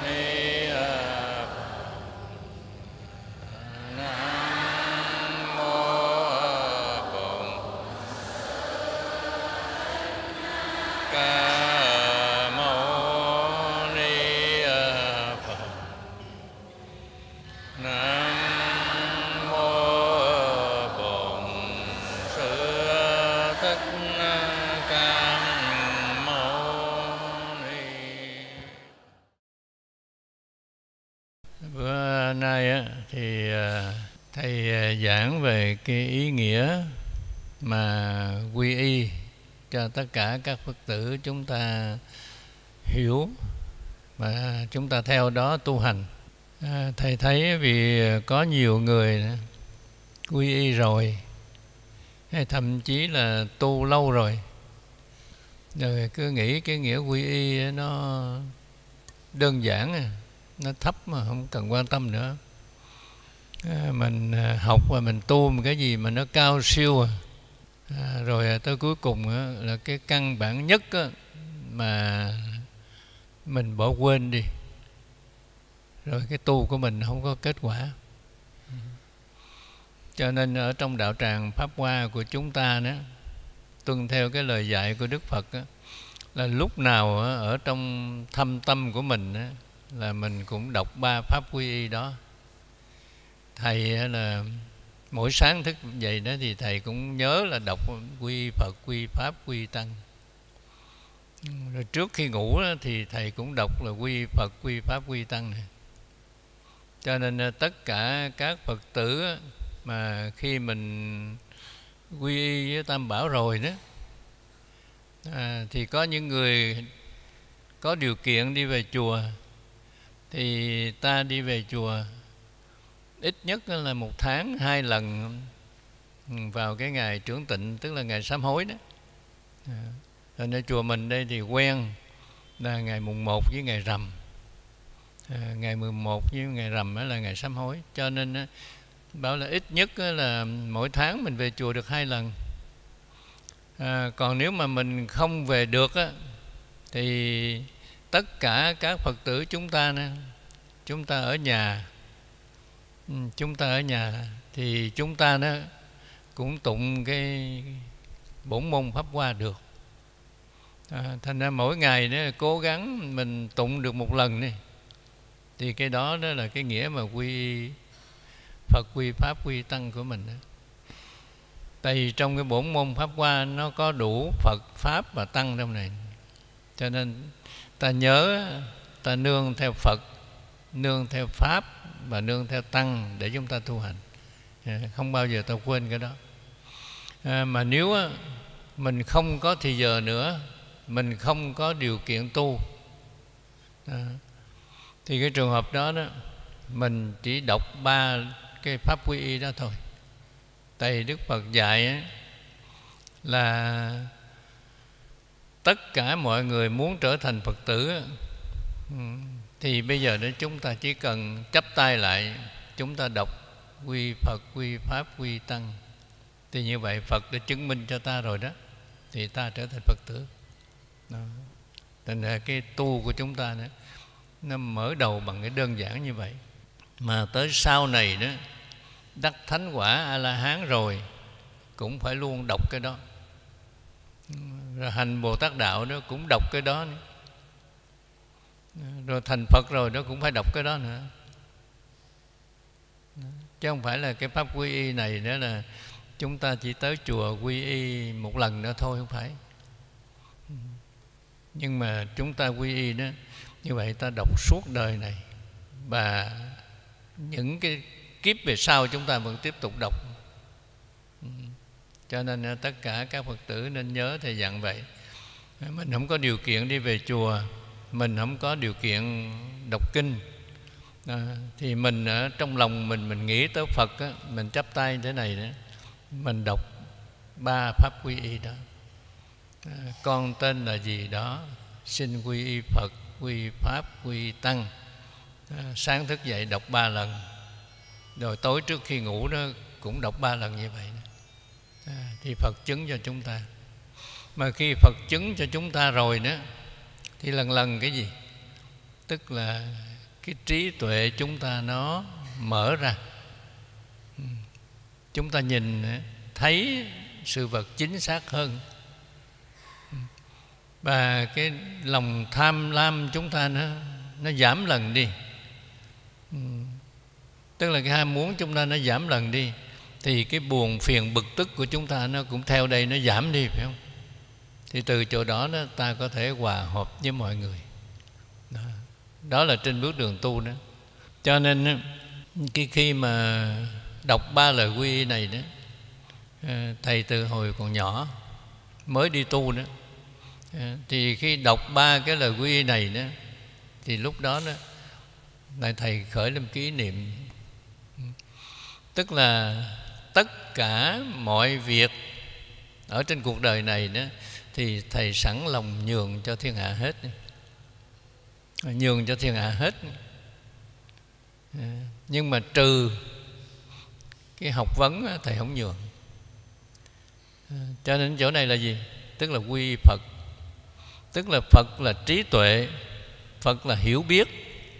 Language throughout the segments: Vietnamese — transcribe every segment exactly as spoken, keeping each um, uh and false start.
Bữa nay á, thì thầy giảng về cái ý nghĩa mà quy y cho tất cả các Phật tử chúng ta hiểu và chúng ta theo đó tu hành. À, thầy thấy vì có nhiều người quy y rồi, hay thậm chí là tu lâu rồi, rồi cứ nghĩ cái nghĩa quy y nó đơn giản, nó thấp mà không cần quan tâm nữa. À, mình học và mình tu một cái gì mà nó cao siêu, à, rồi tới cuối cùng á, là cái căn bản nhất á, mà mình bỏ quên đi, rồi cái tu của mình không có kết quả. Cho nên ở trong đạo tràng Pháp Hoa của chúng ta đó, tuân theo cái lời dạy của Đức Phật đó, là lúc nào ở trong thâm tâm của mình đó, là mình cũng đọc ba pháp quy y đó. Thầy là mỗi sáng thức dậy đó thì thầy cũng nhớ là đọc quy Phật, quy Pháp, quy Tăng. Rồi trước khi ngủ đó, thì thầy cũng đọc là quy Phật, quy Pháp, quy Tăng này. Cho nên tất cả các Phật tử mà khi mình quy y với Tam Bảo rồi đó, à, thì có những người có điều kiện đi về chùa, thì ta đi về chùa ít nhất là một tháng hai lần vào cái ngày trưởng tịnh, tức là ngày sám hối đó. À, nên chùa mình đây thì quen là ngày mùng một với ngày rằm. À, ngày mười một với ngày rằm đó là ngày sám hối. Cho nên bảo là ít nhất là mỗi tháng mình về chùa được hai lần. À, còn nếu mà mình không về được á, thì tất cả các Phật tử chúng ta nè, chúng ta ở nhà, chúng ta ở nhà thì chúng ta đó cũng tụng cái bổn môn Pháp Hoa được. À, thành ra mỗi ngày đó cố gắng mình tụng được một lần đi, thì cái đó đó là cái nghĩa mà quy Phật, quy Pháp, quy Tăng của mình đó. Tại vì trong cái bổn môn Pháp Hoa nó có đủ Phật, Pháp và Tăng trong này, cho nên ta nhớ ta nương theo Phật, nương theo Pháp và nương theo Tăng để chúng ta tu hành. À, không bao giờ ta quên cái đó. À, mà nếu á, mình không có thì giờ nữa, mình không có điều kiện tu, à, thì cái trường hợp đó đó mình chỉ đọc ba cái pháp quy y đó thôi. Tại vì Đức Phật dạy á, là tất cả mọi người muốn trở thành Phật tử á, thì bây giờ đó chúng ta chỉ cần chắp tay lại, chúng ta đọc quy Phật, quy Pháp, quy Tăng, thì như vậy Phật đã chứng minh cho ta rồi đó, thì ta trở thành Phật tử đó. Thành ra cái tu của chúng ta đó, nó mở đầu bằng cái đơn giản như vậy. Mà tới sau này đó đắc thánh quả A-la-hán rồi cũng phải luôn đọc cái đó. Rồi hành Bồ Tát Đạo đó cũng đọc cái đó nữa. Rồi thành Phật rồi đó cũng phải đọc cái đó nữa. Chứ không phải là cái pháp quy y này đó là chúng ta chỉ tới chùa quy y một lần nữa thôi, không phải. Nhưng mà chúng ta quy y đó, như vậy ta đọc suốt đời này, và những cái kiếp về sau chúng ta vẫn tiếp tục đọc. Cho nên tất cả các Phật tử nên nhớ thầy dặn vậy. Mình không có điều kiện đi về chùa, mình không có điều kiện đọc kinh, à, thì mình ở trong lòng mình mình nghĩ tới Phật á, mình chắp tay thế này đó, mình đọc ba pháp quy y đó. À, con tên là gì đó, xin quy y Phật, quy Pháp, quy Tăng. À, sáng thức dậy đọc ba lần, rồi tối trước khi ngủ đó cũng đọc ba lần như vậy. À, thì Phật chứng cho chúng ta. Mà khi Phật chứng cho chúng ta rồi đó, thì lần lần cái gì? tức là cái trí tuệ chúng ta nó mở ra, chúng ta nhìn thấy sự vật chính xác hơn, và cái lòng tham lam chúng ta nó nó giảm lần đi, tức là cái ham muốn chúng ta nó giảm lần đi, thì cái buồn phiền bực tức của chúng ta nó cũng theo đây nó giảm đi, phải không? Thì từ chỗ đó, đó ta có thể hòa hợp với mọi người. Đó, đó là trên bước đường tu đó. Cho nên cái khi mà đọc ba lời quy y này đó, thầy từ hồi còn nhỏ mới đi tu đó, thì khi đọc ba cái lời quy y này đó, thì lúc đó đó lại thầy khởi lên cái ý niệm, tức là tất cả mọi việc ở trên cuộc đời này đó thì thầy sẵn lòng nhường cho thiên hạ hết, nhường cho thiên hạ hết. Nhưng mà trừ cái học vấn thầy không nhường. Cho nên chỗ này là gì? Tức là quy y Phật, tức là Phật là trí tuệ, Phật là hiểu biết,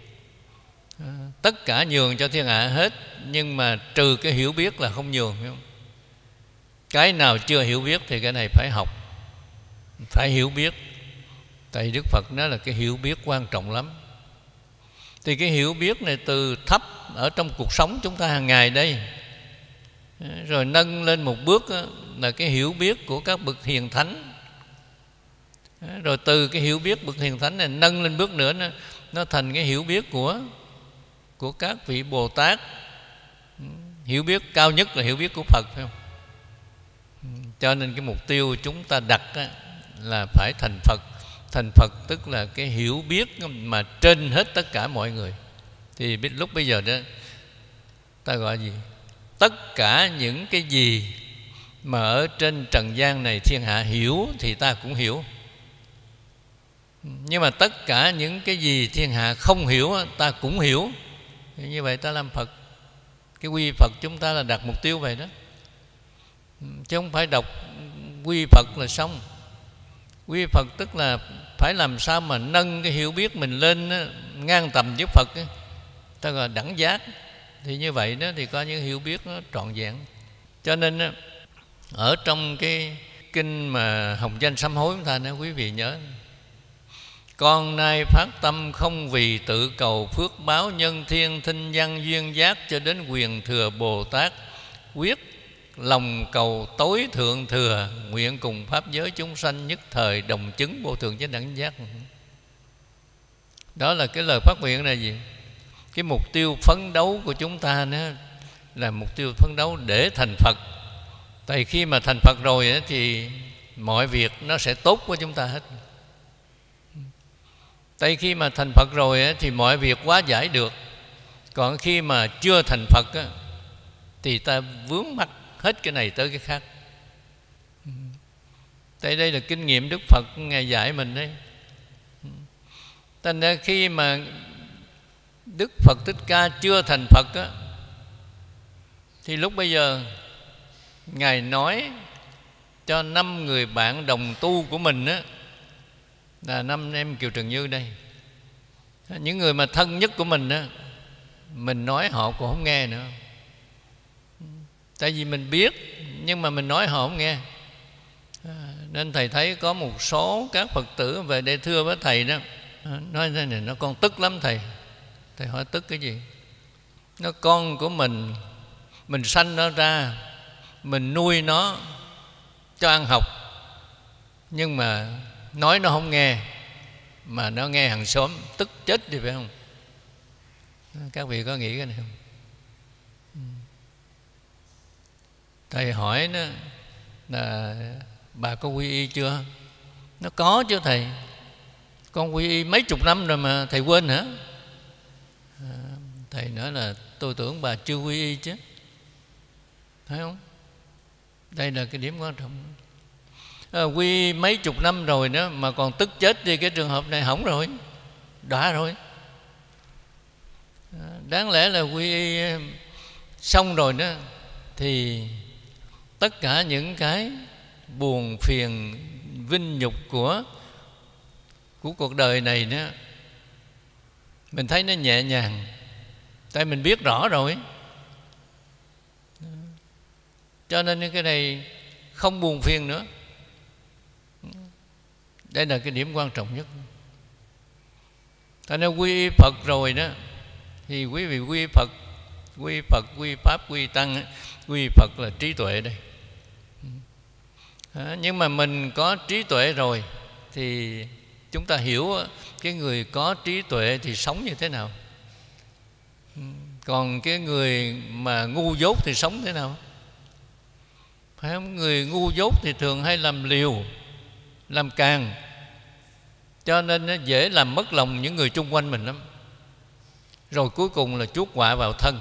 tất cả nhường cho thiên hạ hết, nhưng mà trừ cái hiểu biết là không nhường, phải không? Cái nào chưa hiểu biết thì cái này phải học, phải hiểu biết. Tại Đức Phật nói là cái hiểu biết quan trọng lắm. Thì cái hiểu biết này từ thấp ở trong cuộc sống chúng ta hàng ngày đây, rồi nâng lên một bước là cái hiểu biết của các bậc hiền thánh, rồi từ cái hiểu biết bậc hiền thánh này nâng lên bước nữa, nó, nó thành cái hiểu biết của của các vị Bồ Tát. Hiểu biết cao nhất là hiểu biết của Phật, phải không? Cho nên cái mục tiêu chúng ta đặt là phải thành Phật. Thành Phật tức là cái hiểu biết mà trên hết tất cả mọi người. Thì lúc bây giờ đó ta gọi gì? Tất cả những cái gì mà ở trên trần gian này thiên hạ hiểu thì ta cũng hiểu. Nhưng mà tất cả những cái gì thiên hạ không hiểu ta cũng hiểu. Như vậy ta làm Phật. Cái quy Phật chúng ta là đặt mục tiêu vậy đó, chứ không phải đọc quy Phật là xong. Quy Phật tức là phải làm sao mà nâng cái hiểu biết mình lên ngang tầm với Phật, ta gọi là đẳng giác. Thì như vậy đó thì có những hiểu biết nó trọn vẹn. Cho nên ở trong cái kinh mà Hồng Danh Sám Hối chúng ta, quý vị nhớ: con nay phát tâm không vì tự cầu phước báo nhân thiên thinh văn duyên giác, cho đến quyền thừa Bồ Tát quyết lòng cầu tối thượng thừa, nguyện cùng pháp giới chúng sanh nhất thời đồng chứng vô thượng chánh đẳng giác. Đó là cái lời phát nguyện là gì? Cái mục tiêu phấn đấu của chúng ta nữa là mục tiêu phấn đấu để thành Phật. Tại khi mà thành Phật rồi thì mọi việc nó sẽ tốt của chúng ta hết. Tại khi mà thành Phật rồi thì mọi việc hóa giải được. Còn khi mà chưa thành Phật thì ta vướng mắc hết cái này tới cái khác. Tại đây là kinh nghiệm Đức Phật Ngài dạy mình đấy. Thành ra khi mà Đức Phật Thích Ca chưa thành Phật á, thì lúc bây giờ Ngài nói cho năm người bạn đồng tu của mình á, là năm em Kiều Trần Như đây, những người mà thân nhất của mình á, mình nói họ cũng không nghe nữa. Tại vì mình biết, nhưng mà mình nói họ không nghe. à, Nên thầy thấy có một số các Phật tử về đây thưa với thầy đó, nói thế này: nó con tức lắm thầy. Thầy hỏi tức cái gì? Nó con của mình, mình sanh nó ra, mình nuôi nó cho ăn học, nhưng mà nói nó không nghe, mà nó nghe hàng xóm, tức chết đi, phải không? Các vị có nghĩ cái này không? Thầy hỏi nó là bà có quy y chưa? Nó có chứ thầy, con quy y mấy chục năm rồi mà thầy quên hả? à, Thầy nói là tôi tưởng bà chưa quy y chứ, thấy không? Đây là cái điểm quan trọng. à, Quy y mấy chục năm rồi đó mà còn tức chết đi, cái trường hợp này hỏng rồi, đã rồi. à, Đáng lẽ là quy y xong rồi đó thì tất cả những cái buồn phiền vinh nhục của của cuộc đời này đó mình thấy nó nhẹ nhàng, tại mình biết rõ rồi. Cho nên cái này không buồn phiền nữa. Đây là cái điểm quan trọng nhất. Thành ra quy y Phật rồi đó, thì quý vị quy y Phật, quy y Phật, quy y Pháp, quy y Tăng. Quy y Phật là trí tuệ đây. À, nhưng mà mình có trí tuệ rồi thì chúng ta hiểu cái người có trí tuệ thì sống như thế nào. Còn cái người mà ngu dốt thì sống thế nào? Phải không? Người ngu dốt thì thường hay làm liều, làm càng, cho nên nó dễ làm mất lòng những người chung quanh mình lắm. Rồi cuối cùng là chuốc họa vào thân.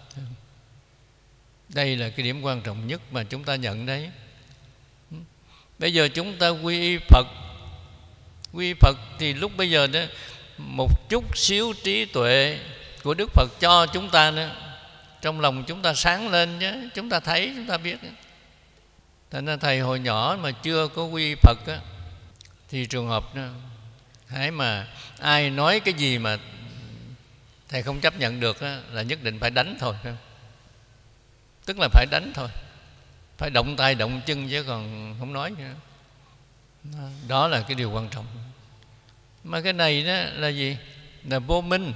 Đây là cái điểm quan trọng nhất mà chúng ta nhận đấy. Bây giờ chúng ta quy y Phật. Quy y Phật thì lúc bây giờ đó, một chút xíu trí tuệ của Đức Phật cho chúng ta nữa, trong lòng chúng ta sáng lên chứ. Chúng ta thấy, chúng ta biết. Thành ra thầy hồi nhỏ mà chưa có quy y Phật á, thì trường hợp đó, hãy mà ai nói cái gì mà thầy không chấp nhận được á, là nhất định phải đánh thôi, phải không? Tức là phải đánh thôi, phải động tay động chân chứ còn không nói nữa. Đó là cái điều quan trọng. Mà cái này đó là gì? Là vô minh.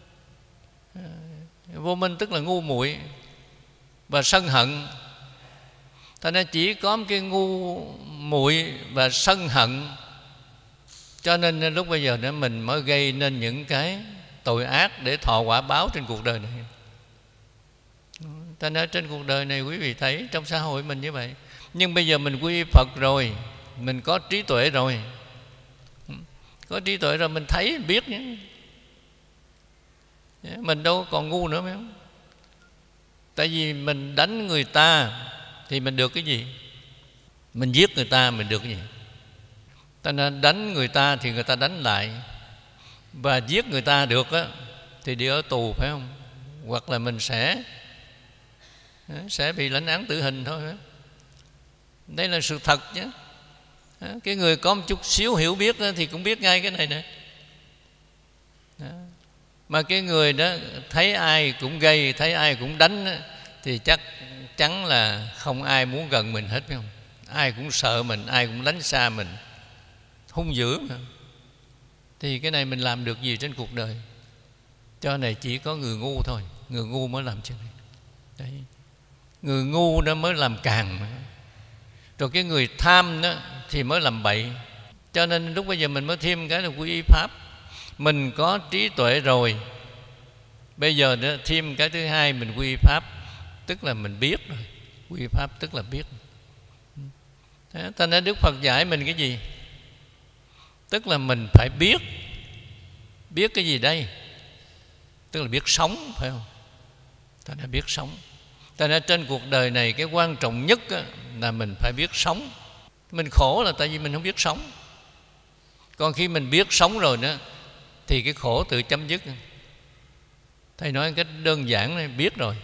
Vô minh tức là ngu muội và sân hận. Thành ra chỉ có một cái ngu muội và sân hận, cho nên lúc bây giờ đó mình mới gây nên những cái tội ác để thọ quả báo trên cuộc đời này. Thành ra trên cuộc đời này quý vị thấy trong xã hội mình như vậy. Nhưng bây giờ mình quy y Phật rồi, mình có trí tuệ rồi. Có trí tuệ rồi mình thấy, mình biết nhé. Mình đâu còn ngu nữa phải không? Tại vì mình đánh người ta thì mình được cái gì? Mình giết người ta mình được cái gì? Ta nên đánh người ta thì người ta đánh lại, và giết người ta được á, thì đi ở tù phải không? Hoặc là mình sẽ sẽ bị lãnh án tử hình thôi. Đây là sự thật chứ. Cái người có một chút xíu hiểu biết đó, thì cũng biết ngay cái này nè. Mà cái người đó thấy ai cũng gây, thấy ai cũng đánh đó, thì chắc chắn là không ai muốn gần mình hết, phải không? Ai cũng sợ mình, ai cũng lánh xa mình, hung dữ mà. Thì cái này mình làm được gì trên cuộc đời? Cho này chỉ có người ngu thôi. Người ngu mới làm chuyện này. Đấy. Người ngu đó mới làm càng mà. Rồi cái người tham đó thì mới làm bậy. Cho nên lúc bây giờ mình mới thêm cái là quy y Pháp. Mình có trí tuệ rồi, bây giờ đó thêm cái thứ hai, mình quy y Pháp, tức là mình biết rồi. Quy y Pháp tức là biết. Thành ra Đức Phật dạy mình cái gì? Tức là mình phải biết. Biết cái gì đây? Tức là biết sống, phải không? Thành ra biết sống. Thành ra trên cuộc đời này cái quan trọng nhất là mình phải biết sống. Mình khổ là tại vì mình không biết sống. Còn khi mình biết sống rồi đó thì cái khổ tự chấm dứt. Thầy nói một cách đơn giản này, biết rồi.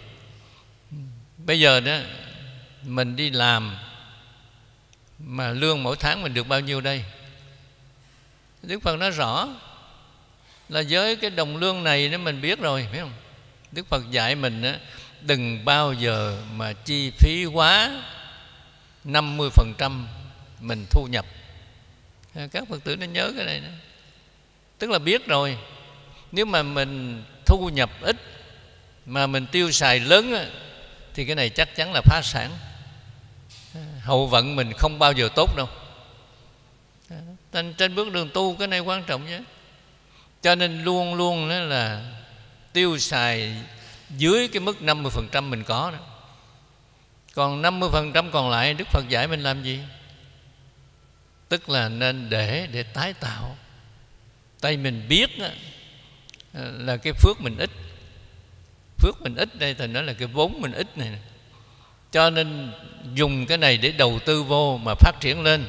Bây giờ đó mình đi làm mà lương mỗi tháng mình được bao nhiêu đây? Đức Phật nói rõ là với cái đồng lương này đó mình biết rồi, phải không? Đức Phật dạy mình đó, đừng bao giờ mà chi phí quá năm mươi phần trăm mình thu nhập. Các Phật tử nên nhớ cái này đó. Tức là biết rồi. Nếu mà mình thu nhập ít mà mình tiêu xài lớn á, thì cái này chắc chắn là phá sản. Hậu vận mình không bao giờ tốt đâu. Trên, trên bước đường tu cái này quan trọng nhé. Cho nên luôn luôn đó là tiêu xài dưới cái mức năm mươi phần trăm mình có đó. Còn năm mươi phần trăm còn lại Đức Phật dạy mình làm gì? Tức là nên để để tái tạo. Tại mình biết đó, là cái phước mình ít. Phước mình ít đây thì nói là cái vốn mình ít này. Cho nên dùng cái này để đầu tư vô mà phát triển lên.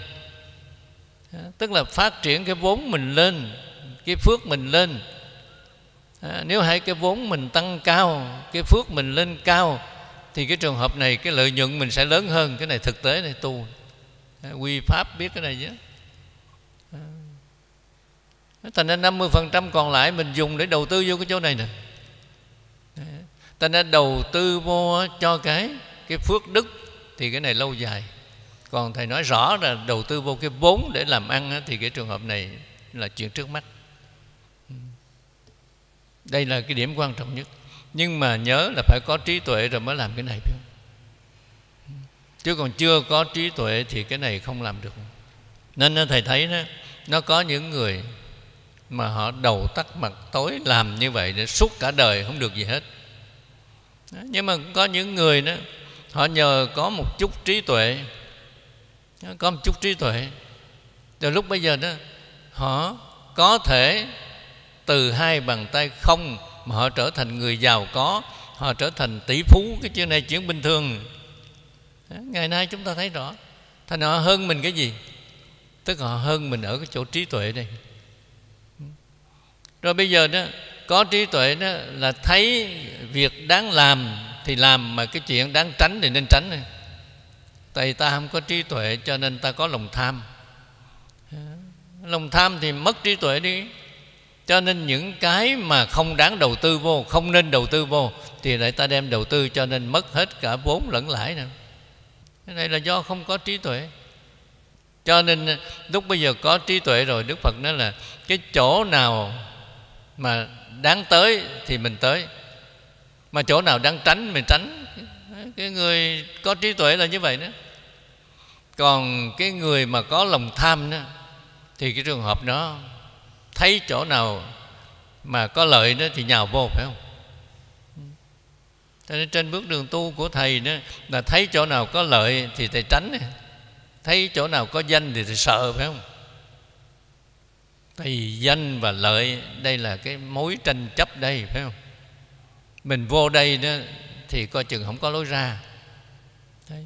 Tức là phát triển cái vốn mình lên, cái phước mình lên. À, nếu hai cái vốn mình tăng cao, cái phước mình lên cao, thì cái trường hợp này cái lợi nhuận mình sẽ lớn hơn. Cái này thực tế này tu. À, quy Pháp biết cái này chứ. À. Thành ra năm mươi phần trăm còn lại mình dùng để đầu tư vô cái chỗ này nè. Thành ra đầu tư vô cho cái cái phước đức thì cái này lâu dài. Còn thầy nói rõ là đầu tư vô cái vốn để làm ăn thì cái trường hợp này là chuyện trước mắt. Đây là cái điểm quan trọng nhất. Nhưng mà nhớ là phải có trí tuệ rồi mới làm cái này, phải không? Chứ còn chưa có trí tuệ thì cái này không làm được. Nên thầy thấy đó, nó có những người mà họ đầu tắt mặt tối làm như vậy để suốt cả đời không được gì hết. Nhưng mà có những người đó, họ nhờ có một chút trí tuệ, có một chút trí tuệ, từ lúc bây giờ đó họ có thể từ hai bàn tay không mà họ trở thành người giàu có, họ trở thành tỷ phú. Cái chuyện này chuyện bình thường. Ngày nay chúng ta thấy rõ. Thành họ hơn mình cái gì? Tức họ hơn mình ở cái chỗ trí tuệ đây. Rồi bây giờ đó, có trí tuệ đó là thấy việc đáng làm thì làm, mà cái chuyện đáng tránh thì nên tránh. Tại ta không có trí tuệ cho nên ta có lòng tham. Lòng tham thì mất trí tuệ đi. Cho nên những cái mà không đáng đầu tư vô, không nên đầu tư vô, thì lại ta đem đầu tư cho nên mất hết cả vốn lẫn lãi nè. Cái này là do không có trí tuệ. Cho nên lúc bây giờ có trí tuệ rồi, Đức Phật nói là cái chỗ nào mà đáng tới thì mình tới, mà chỗ nào đáng tránh mình tránh. Cái người có trí tuệ là như vậy đó. Còn cái người mà có lòng tham đó, thì cái trường hợp đó thấy chỗ nào mà có lợi đó thì nhào vô, phải không? Cho nên trên bước đường tu của thầy đó là thấy chỗ nào có lợi thì thầy tránh, thấy chỗ nào có danh thì thầy sợ, phải không? Thì danh và lợi đây là cái mối tranh chấp đây, phải không? Mình vô đây đó thì coi chừng không có lối ra. Đấy.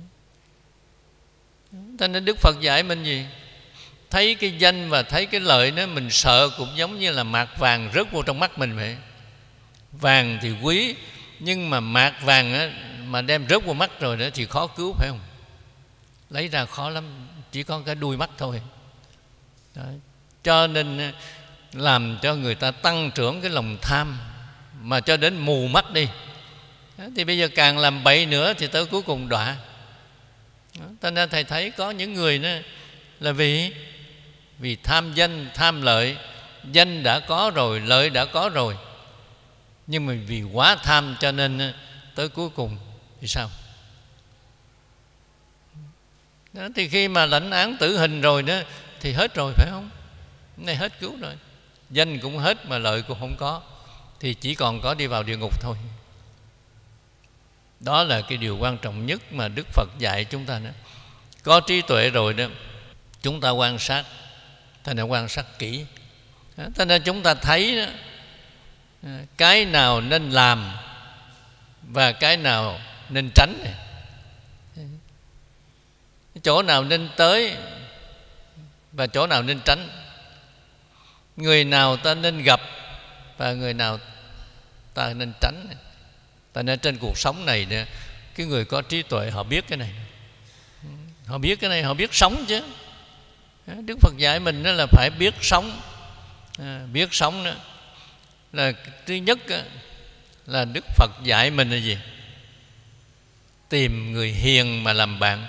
Cho nên Đức Phật dạy mình gì? Thấy cái danh và thấy cái lợi đó mình sợ cũng giống như là mạt vàng rớt vô trong mắt mình vậy. Vàng thì quý, nhưng mà mạt vàng á, mà đem rớt vô mắt rồi đó thì khó cứu, phải không? Lấy ra khó lắm, chỉ có cái đuôi mắt thôi. Đấy. Cho nên làm cho người ta tăng trưởng cái lòng tham, mà cho đến mù mắt đi. Đó, thì bây giờ càng làm bậy nữa thì tới cuối cùng đọa. Cho nên thầy thấy có những người đó là vì vì tham danh, tham lợi. Danh đã có rồi, lợi đã có rồi, nhưng mà vì quá tham cho nên tới cuối cùng thì sao? Đó, thì khi mà lãnh án tử hình rồi đó thì hết rồi, phải không? Cái này hết cứu rồi. Danh cũng hết mà lợi cũng không có, thì chỉ còn có đi vào địa ngục thôi. Đó là cái điều quan trọng nhất mà Đức Phật dạy chúng ta đó. Có trí tuệ rồi đó, chúng ta quan sát, ta nên quan sát kỹ. Cho nên chúng ta thấy đó, cái nào nên làm và cái nào nên tránh này. Chỗ nào nên tới và chỗ nào nên tránh. Người nào ta nên gặp và người nào ta nên tránh. Tại nên trên cuộc sống này nè, cái người có trí tuệ họ biết cái này. Họ biết cái này, họ biết sống chứ. Đức Phật dạy mình đó là phải biết sống. À, biết sống đó là thứ nhất là Đức Phật dạy mình là gì? Tìm người hiền mà làm bạn.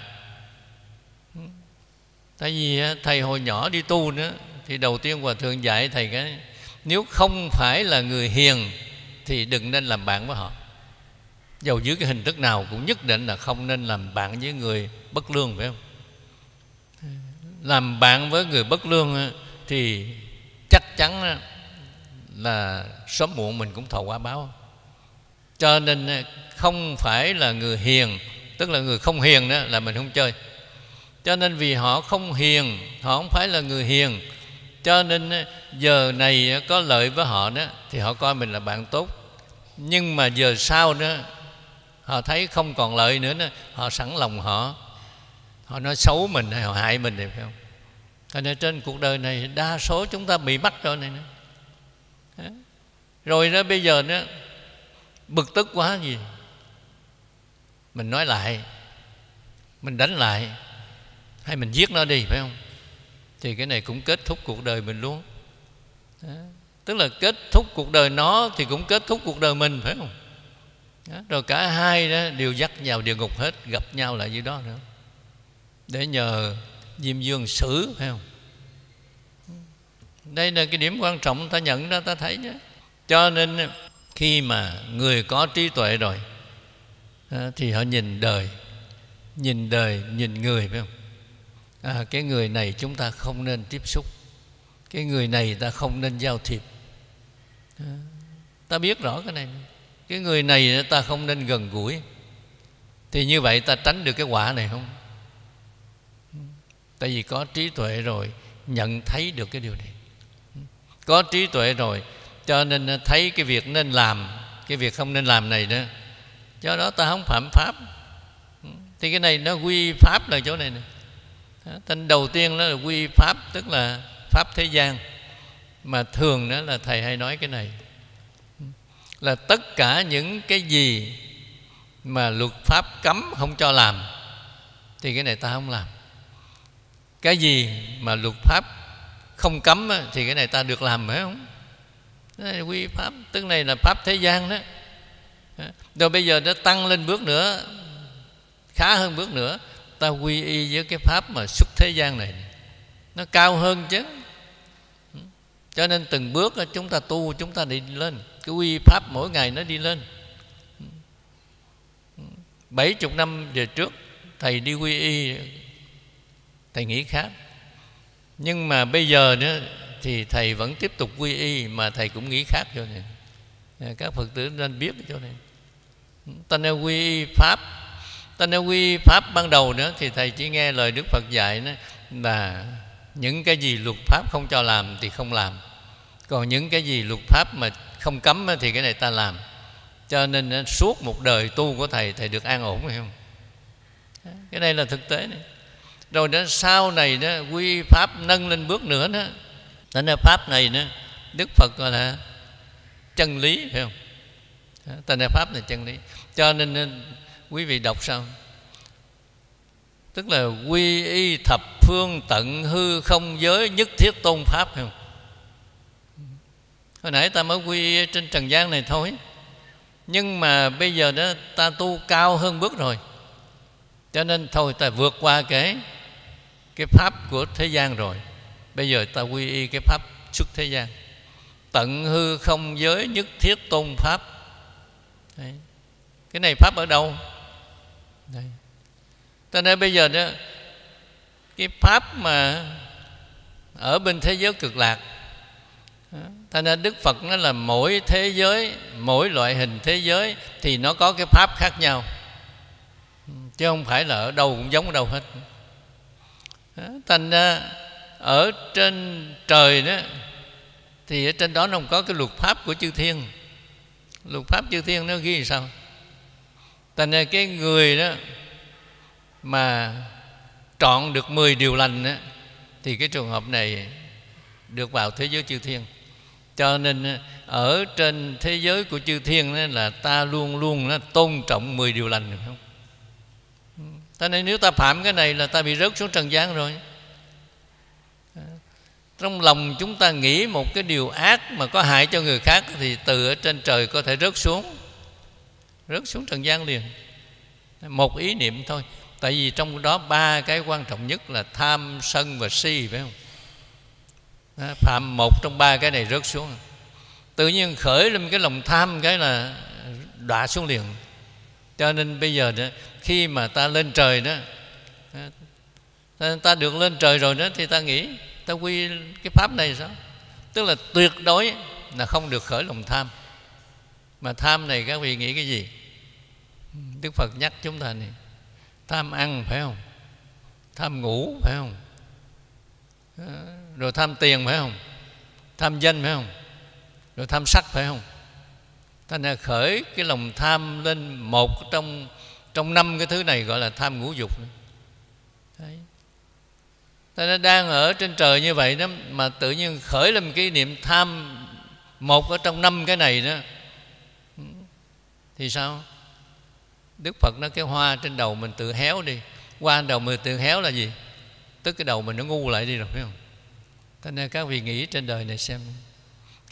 Tại vì thầy hồi nhỏ đi tu nữa, thì đầu tiên Hòa Thượng dạy thầy cái nếu không phải là người hiền thì đừng nên làm bạn với họ. Dầu dưới cái hình thức nào cũng nhất định là không nên làm bạn với người bất lương, phải không? Làm bạn với người bất lương thì chắc chắn là sớm muộn mình cũng thọ quả báo. Cho nên không phải là người hiền, tức là người không hiền đó là mình không chơi. Cho nên vì họ không hiền, họ không phải là người hiền, cho nên giờ này có lợi với họ đó thì họ coi mình là bạn tốt. Nhưng mà giờ sau đó họ thấy không còn lợi nữa đó, họ sẵn lòng họ họ nói xấu mình hay họ hại mình, phải không? Cho nên trên cuộc đời này đa số chúng ta bị mắc rồi này nữa. Rồi đó bây giờ đó bực tức quá gì, mình nói lại, mình đánh lại, hay mình giết nó đi, phải không? Thì cái này cũng kết thúc cuộc đời mình luôn. Tức là kết thúc cuộc đời nó thì cũng kết thúc cuộc đời mình, phải không? Đó, rồi cả hai đó đều dắt vào địa ngục hết, gặp nhau lại dưới đó nữa, để nhờ Diêm Vương xử, phải không? Đây là cái điểm quan trọng ta nhận ra, ta thấy đó. Cho nên khi mà người có trí tuệ rồi thì họ nhìn đời, nhìn đời, nhìn người, phải không? À, cái người này chúng ta không nên tiếp xúc, cái người này ta không nên giao thiệp. À, ta biết rõ cái này, cái người này ta không nên gần gũi. Thì như vậy ta tránh được cái quả này không? Tại vì có trí tuệ rồi, nhận thấy được cái điều này. Có trí tuệ rồi cho nên thấy cái việc nên làm, cái việc không nên làm này đó, do đó ta không phạm pháp. Thì cái này nó quy pháp là chỗ này nè. Tên đầu tiên đó là quy pháp, tức là pháp thế gian. Mà thường đó là thầy hay nói cái này, là tất cả những cái gì mà luật pháp cấm không cho làm thì cái này ta không làm. Cái gì mà luật pháp không cấm thì cái này ta được làm, phải không? Đây là quy pháp, tức này là pháp thế gian đó. Rồi bây giờ nó tăng lên bước nữa, khá hơn bước nữa, ta quy y với cái pháp mà xuất thế gian này, nó cao hơn chứ. Cho nên từng bước chúng ta tu, chúng ta đi lên, cái quy pháp mỗi ngày nó đi lên. Bảy chục năm về trước thầy đi quy y, thầy nghĩ khác. Nhưng mà bây giờ nữa thì thầy vẫn tiếp tục quy y, mà thầy cũng nghĩ khác chỗ này. Các Phật tử nên biết chỗ này. Ta nên quy y pháp, ta nên quy y pháp ban đầu nữa thì thầy chỉ nghe lời Đức Phật dạy đó, là những cái gì luật pháp không cho làm thì không làm, còn những cái gì luật pháp mà không cấm thì cái này ta làm. Cho nên suốt một đời tu của thầy, thầy được an ổn, phải không? Cái này là thực tế này. Rồi đó sau này đó quy pháp nâng lên bước nữa đó, nên là pháp này đó Đức Phật gọi là chân lý, phải không? Tên là pháp là chân lý. Cho nên quý vị đọc sao? Tức là quy y thập phương tận hư không giới nhất thiết tôn pháp, phải không? Hồi nãy ta mới quy y trên trần gian này thôi, nhưng mà bây giờ đó ta tu cao hơn bước rồi, cho nên thôi ta vượt qua cái cái pháp của thế gian rồi. Bây giờ ta quy y cái pháp xuất thế gian, tận hư không giới nhất thiết tôn pháp. Đấy. Cái này pháp ở đâu? Đấy. Cho nên bây giờ đó cái pháp mà ở bên thế giới cực lạc, cho nên Đức Phật nói là mỗi thế giới, mỗi loại hình thế giới thì nó có cái pháp khác nhau, chứ không phải là ở đâu cũng giống ở đâu hết. Thành ra ở trên trời đó thì ở trên đó nó không có cái luật pháp của chư thiên. Luật pháp chư thiên nó ghi sao? Thành ra cái người đó mà trọn được mười điều lành đó, thì cái trường hợp này được vào thế giới chư thiên. Cho nên ở trên thế giới của chư thiên đó là ta luôn luôn nó tôn trọng mười điều lành, phải không? Cho nên nếu ta phạm cái này là ta bị rớt xuống trần gian rồi. Trong lòng chúng ta nghĩ một cái điều ác mà có hại cho người khác thì từ ở trên trời có thể rớt xuống, rớt xuống trần gian liền. Một ý niệm thôi. Tại vì trong đó ba cái quan trọng nhất là tham, sân và si, phải không? Phạm một trong ba cái này rớt xuống, tự nhiên khởi lên cái lòng tham cái là đọa xuống liền. Cho nên bây giờ đó, khi mà ta lên trời đó, ta được lên trời rồi đó, thì ta nghĩ ta quy cái pháp này sao? Tức là tuyệt đối là không được khởi lòng tham. Mà tham này các vị nghĩ cái gì? Đức Phật nhắc chúng ta này, tham ăn, phải không? Tham ngủ, phải không? Rồi tham tiền, phải không? Tham danh, phải không? Rồi tham sắc, phải không? Thành ra khởi cái lòng tham lên một trong trong năm cái thứ này gọi là tham ngũ dục. Đấy. Thành ra đang ở trên trời như vậy đó, mà tự nhiên khởi lên cái niệm tham một ở trong năm cái này đó, thì sao? Đức Phật nói cái hoa trên đầu mình tự héo đi. Hoa trên đầu mình tự héo là gì? Tức cái đầu mình nó ngu lại đi rồi, phải không? Thế nên các vị nghĩ trên đời này xem,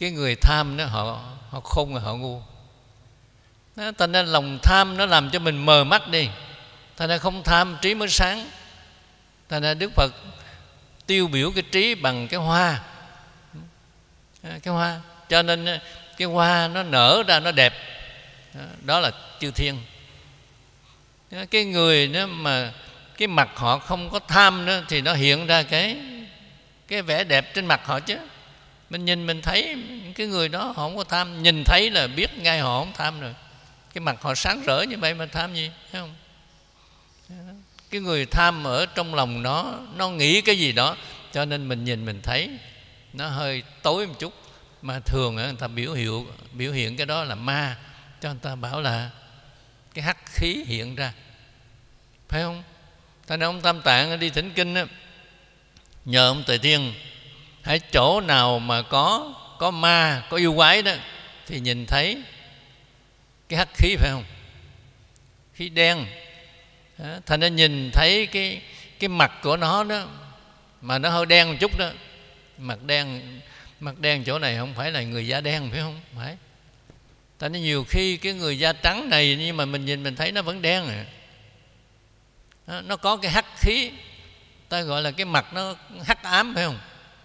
cái người tham đó họ họ khôn và họ ngu. Đó, thành ra lòng tham nó làm cho mình mờ mắt đi, thành ra không tham trí mới sáng. Thành ra Đức Phật tiêu biểu cái trí bằng cái hoa, cái hoa. Cho nên cái hoa nó nở ra nó đẹp, đó là chư thiên. Cái người đó mà cái mặt họ không có tham nữa thì nó hiện ra cái cái vẻ đẹp trên mặt họ chứ. Mình nhìn mình thấy cái người đó họ không có tham, nhìn thấy là biết ngay họ không tham rồi. Cái mặt họ sáng rỡ như vậy mà tham gì, thấy không? Cái người tham ở trong lòng nó, nó nghĩ cái gì đó, cho nên mình nhìn mình thấy nó hơi tối một chút. Mà thường người ta biểu hiệu biểu hiện cái đó là ma, cho người ta bảo là cái hắc khí hiện ra, phải không? Thành ra ông Tam Tạng đi thỉnh kinh á, nhờ ông Tề Thiên, hãy chỗ nào mà có có ma, có yêu quái đó thì nhìn thấy cái hắc khí, phải không? Khí đen. Đó, thành ra nhìn thấy cái cái mặt của nó đó mà nó hơi đen một chút đó, mặt đen, mặt đen chỗ này không phải là người da đen, phải không? Phải. Thành ra nhiều khi cái người da trắng này nhưng mà mình nhìn mình thấy nó vẫn đen à. Đó, nó có cái hắc khí, ta gọi là cái mặt nó hắc ám, phải không?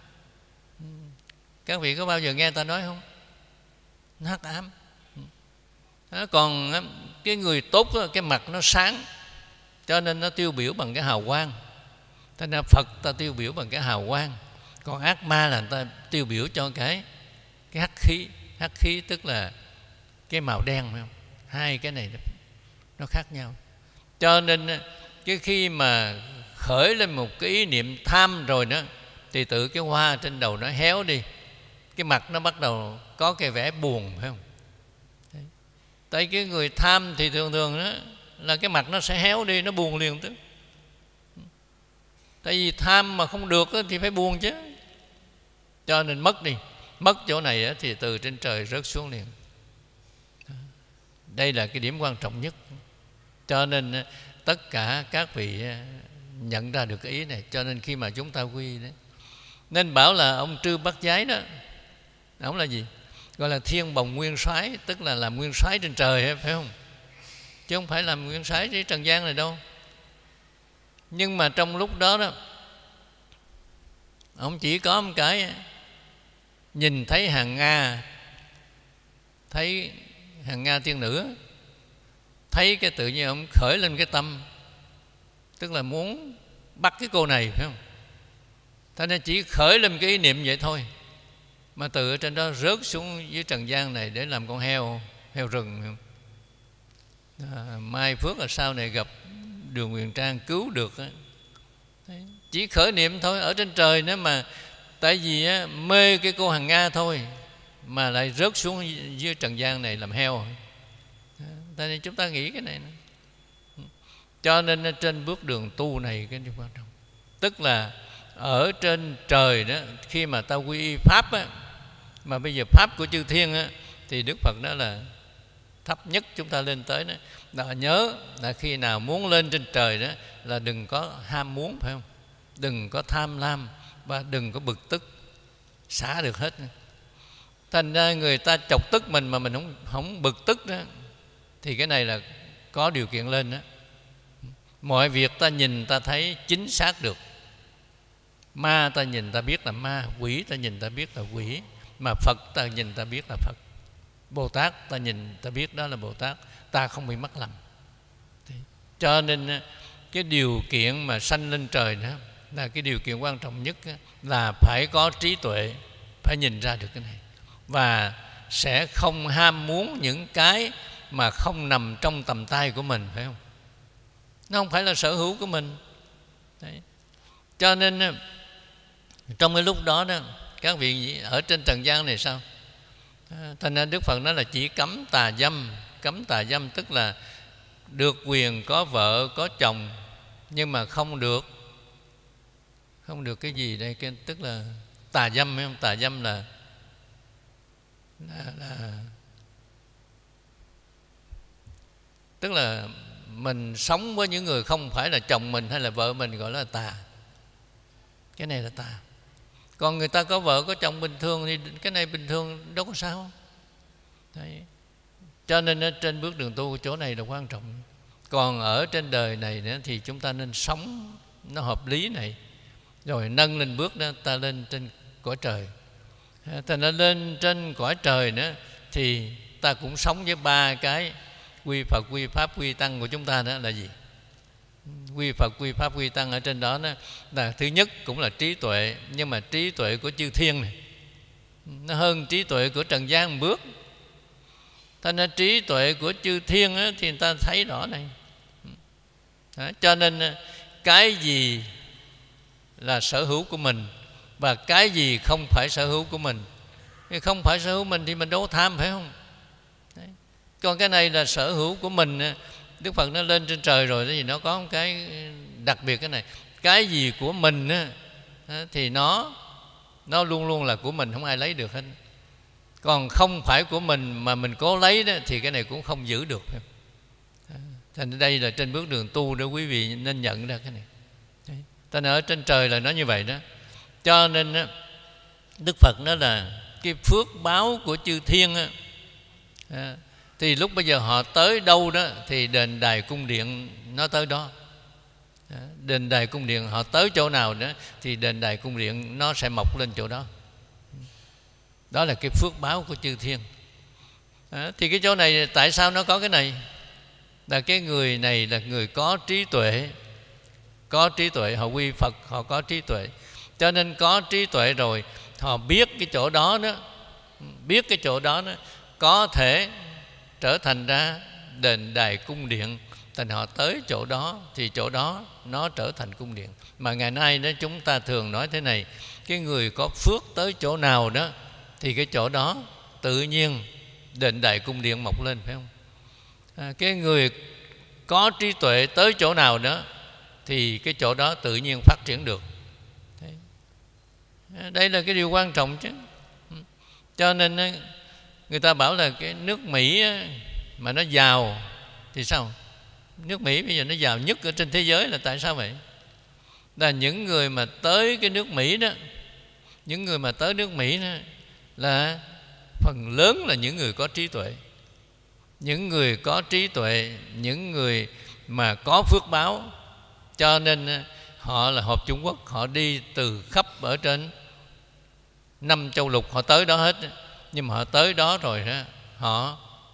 Các vị có bao giờ nghe ta nói không? Nó hắc ám. Đó, còn cái người tốt đó, cái mặt nó sáng, cho nên nó tiêu biểu bằng cái hào quang. Thế nên Phật ta tiêu biểu bằng cái hào quang, còn ác ma là người ta tiêu biểu cho cái cái hắc khí. Hắc khí tức là cái màu đen, phải không? Hai cái này nó khác nhau. Cho nên cái khi mà khởi lên một cái ý niệm tham rồi đó, thì tự cái hoa trên đầu nó héo đi, cái mặt nó bắt đầu có cái vẻ buồn, phải không? Đấy. Tại cái người tham thì thường thường đó là cái mặt nó sẽ héo đi, nó buồn liền tức. Tại vì tham mà không được thì phải buồn chứ. Cho nên mất đi, mất chỗ này thì từ trên trời rớt xuống liền. Đây là cái điểm quan trọng nhất. Cho nên tất cả các vị nhận ra được cái ý này. Cho nên khi mà chúng ta quy đấy, nên bảo là ông Trư Bát Giới đó, ông là gì? Gọi là thiên bồng nguyên soái, tức là làm nguyên soái trên trời, phải không? Chứ không phải làm nguyên soái trên trần gian này đâu. Nhưng mà trong lúc đó đó, ông chỉ có một cái nhìn thấy hàng Nga, thấy hàng Nga tiên nữ, thấy cái tự nhiên ông khởi lên cái tâm, tức là muốn bắt cái cô này, phải không? Thế nên chỉ khởi lên cái ý niệm vậy thôi, mà từ ở trên đó rớt xuống dưới trần gian này để làm con heo, heo rừng. À, mai phước là sau này gặp Đường Huyền Trang cứu được. Đấy. Chỉ khởi niệm thôi, ở trên trời nữa mà. Tại vì á, mê cái cô hàng Nga thôi mà lại rớt xuống dưới trần gian này làm heo. Tại nên chúng ta nghĩ cái này nữa. Cho nên trên bước đường tu này cái điều quan trọng, tức là ở trên trời đó, khi mà ta quy y pháp á, mà bây giờ pháp của chư thiên á, thì Đức Phật đó là thấp nhất chúng ta lên tới đó. Là nhớ là khi nào muốn lên trên trời đó là đừng có ham muốn, phải không? Đừng có tham lam và đừng có bực tức, xả được hết. Thành ra người ta chọc tức mình mà mình không, không bực tức đó, thì cái này là có điều kiện lên đó. Mọi việc ta nhìn ta thấy chính xác được. Ma ta nhìn ta biết là ma, quỷ ta nhìn ta biết là quỷ, mà Phật ta nhìn ta biết là Phật, Bồ Tát ta nhìn ta biết đó là Bồ Tát, ta không bị mắc lầm. Cho nên cái điều kiện mà sanh lên trời đó là cái điều kiện quan trọng nhất, là phải có trí tuệ, phải nhìn ra được cái này, và sẽ không ham muốn những cái mà không nằm trong tầm tay của mình, phải không? Nó không phải là sở hữu của mình. Đấy. Cho nên trong cái lúc đó đó, các vị ở trên trần gian này sao? Thành ra Đức Phật nói là chỉ cấm tà dâm. Cấm tà dâm tức là được quyền có vợ có chồng, nhưng mà không được không được cái gì đây, cái, tức là tà dâm, phải không? Tà dâm là, là, là tức là mình sống với những người không phải là chồng mình hay là vợ mình, gọi là tà. Cái này là tà. Còn người ta có vợ có chồng bình thường thì cái này bình thường, đâu có sao. Đấy. Cho nên ở trên bước đường tu chỗ này là quan trọng. Còn ở trên đời này nữa thì chúng ta nên sống nó hợp lý này, rồi nâng lên bước đó ta lên trên cõi trời. Ta nó lên trên cõi trời nữa thì ta cũng sống với ba cái quy Phật, quy Pháp, quy Tăng của chúng ta. Đó là gì? Quy Phật, quy Pháp, quy Tăng ở trên đó, đó là thứ nhất cũng là trí tuệ, nhưng mà trí tuệ của chư thiên này nó hơn trí tuệ của trần gian một bước. Thành ra trí tuệ của chư thiên á, thì người ta thấy rõ này. Đó, cho nên cái gì là sở hữu của mình và cái gì không phải sở hữu của mình. Khi không phải sở hữu mình thì mình đâu có tham, phải không? Đấy. Còn cái này là sở hữu của mình. Đức Phật nó lên trên trời rồi thì nó có một cái đặc biệt cái này. Cái gì của mình á, thì nó nó luôn luôn là của mình, không ai lấy được hết. Còn không phải của mình mà mình cố lấy đó thì cái này cũng không giữ được. Thành đây là trên bước đường tu để quý vị nên nhận ra cái này. Ta ở trên trời là nó như vậy đó. Cho nên đó, Đức Phật nói là cái phước báo của chư thiên á, à, thì lúc bây giờ họ tới đâu đó thì đền đài cung điện nó tới đó. À, đền đài cung điện họ tới chỗ nào đó thì đền đài cung điện nó sẽ mọc lên chỗ đó. Đó là cái phước báo của chư thiên. À, thì cái chỗ này tại sao nó có cái này? Là cái người này là người có trí tuệ. Có trí tuệ, họ quy Phật, họ có trí tuệ. Cho nên có trí tuệ rồi, họ biết cái chỗ đó đó, biết cái chỗ đó đó có thể trở thành ra đền đài cung điện. Thành họ tới chỗ đó thì chỗ đó nó trở thành cung điện. Mà ngày nay đó chúng ta thường nói thế này, cái người có phước tới chỗ nào đó thì cái chỗ đó tự nhiên đền đài cung điện mọc lên, phải không? À, cái người có trí tuệ tới chỗ nào đó thì cái chỗ đó tự nhiên phát triển được. Đấy. Đây là cái điều quan trọng chứ. Cho nên người ta bảo là cái nước Mỹ mà nó giàu thì sao? Nước Mỹ bây giờ nó giàu nhất ở trên thế giới là tại sao vậy? Là những người mà tới cái nước Mỹ đó, những người mà tới nước Mỹ đó là phần lớn là những người có trí tuệ. Những người có trí tuệ, những người mà có phước báo. Cho nên họ là Hợp Trung Quốc, họ đi từ khắp ở trên năm châu lục, họ tới đó hết. Nhưng mà họ tới đó rồi đó, họ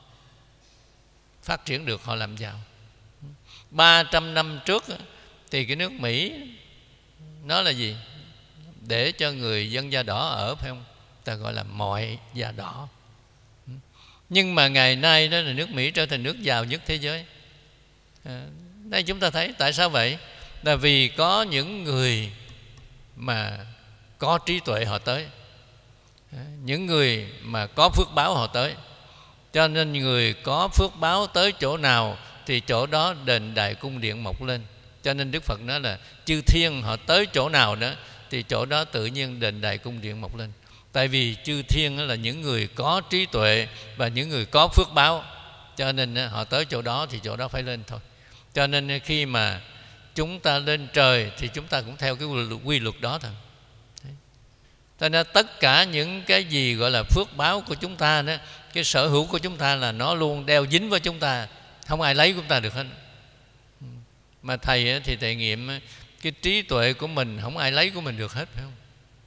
phát triển được, họ làm giàu. Ba trăm năm trước thì cái nước Mỹ nó là gì? Để cho người dân da đỏ ở, phải không? Ta gọi là mọi da đỏ. Nhưng mà ngày nay đó là nước Mỹ trở thành nước giàu nhất thế giới. À, đây chúng ta thấy tại sao vậy? Là vì có những người mà có trí tuệ họ tới, à, những người mà có phước báo họ tới. Cho nên người có phước báo tới chỗ nào thì chỗ đó đền đài cung điện mọc lên. Cho nên Đức Phật nói là chư thiên họ tới chỗ nào đó thì chỗ đó tự nhiên đền đài cung điện mọc lên. Tại vì chư thiên là những người có trí tuệ và những người có phước báo. Cho nên họ tới chỗ đó thì chỗ đó phải lên thôi. Cho nên khi mà chúng ta lên trời thì chúng ta cũng theo cái quy luật đó thôi. Cho nên tất cả những cái gì gọi là phước báo của chúng ta đó, cái sở hữu của chúng ta là nó luôn đeo dính với chúng ta, không ai lấy chúng ta được hết. Mà thầy thì thầy nghiệm cái trí tuệ của mình không ai lấy của mình được hết, phải không?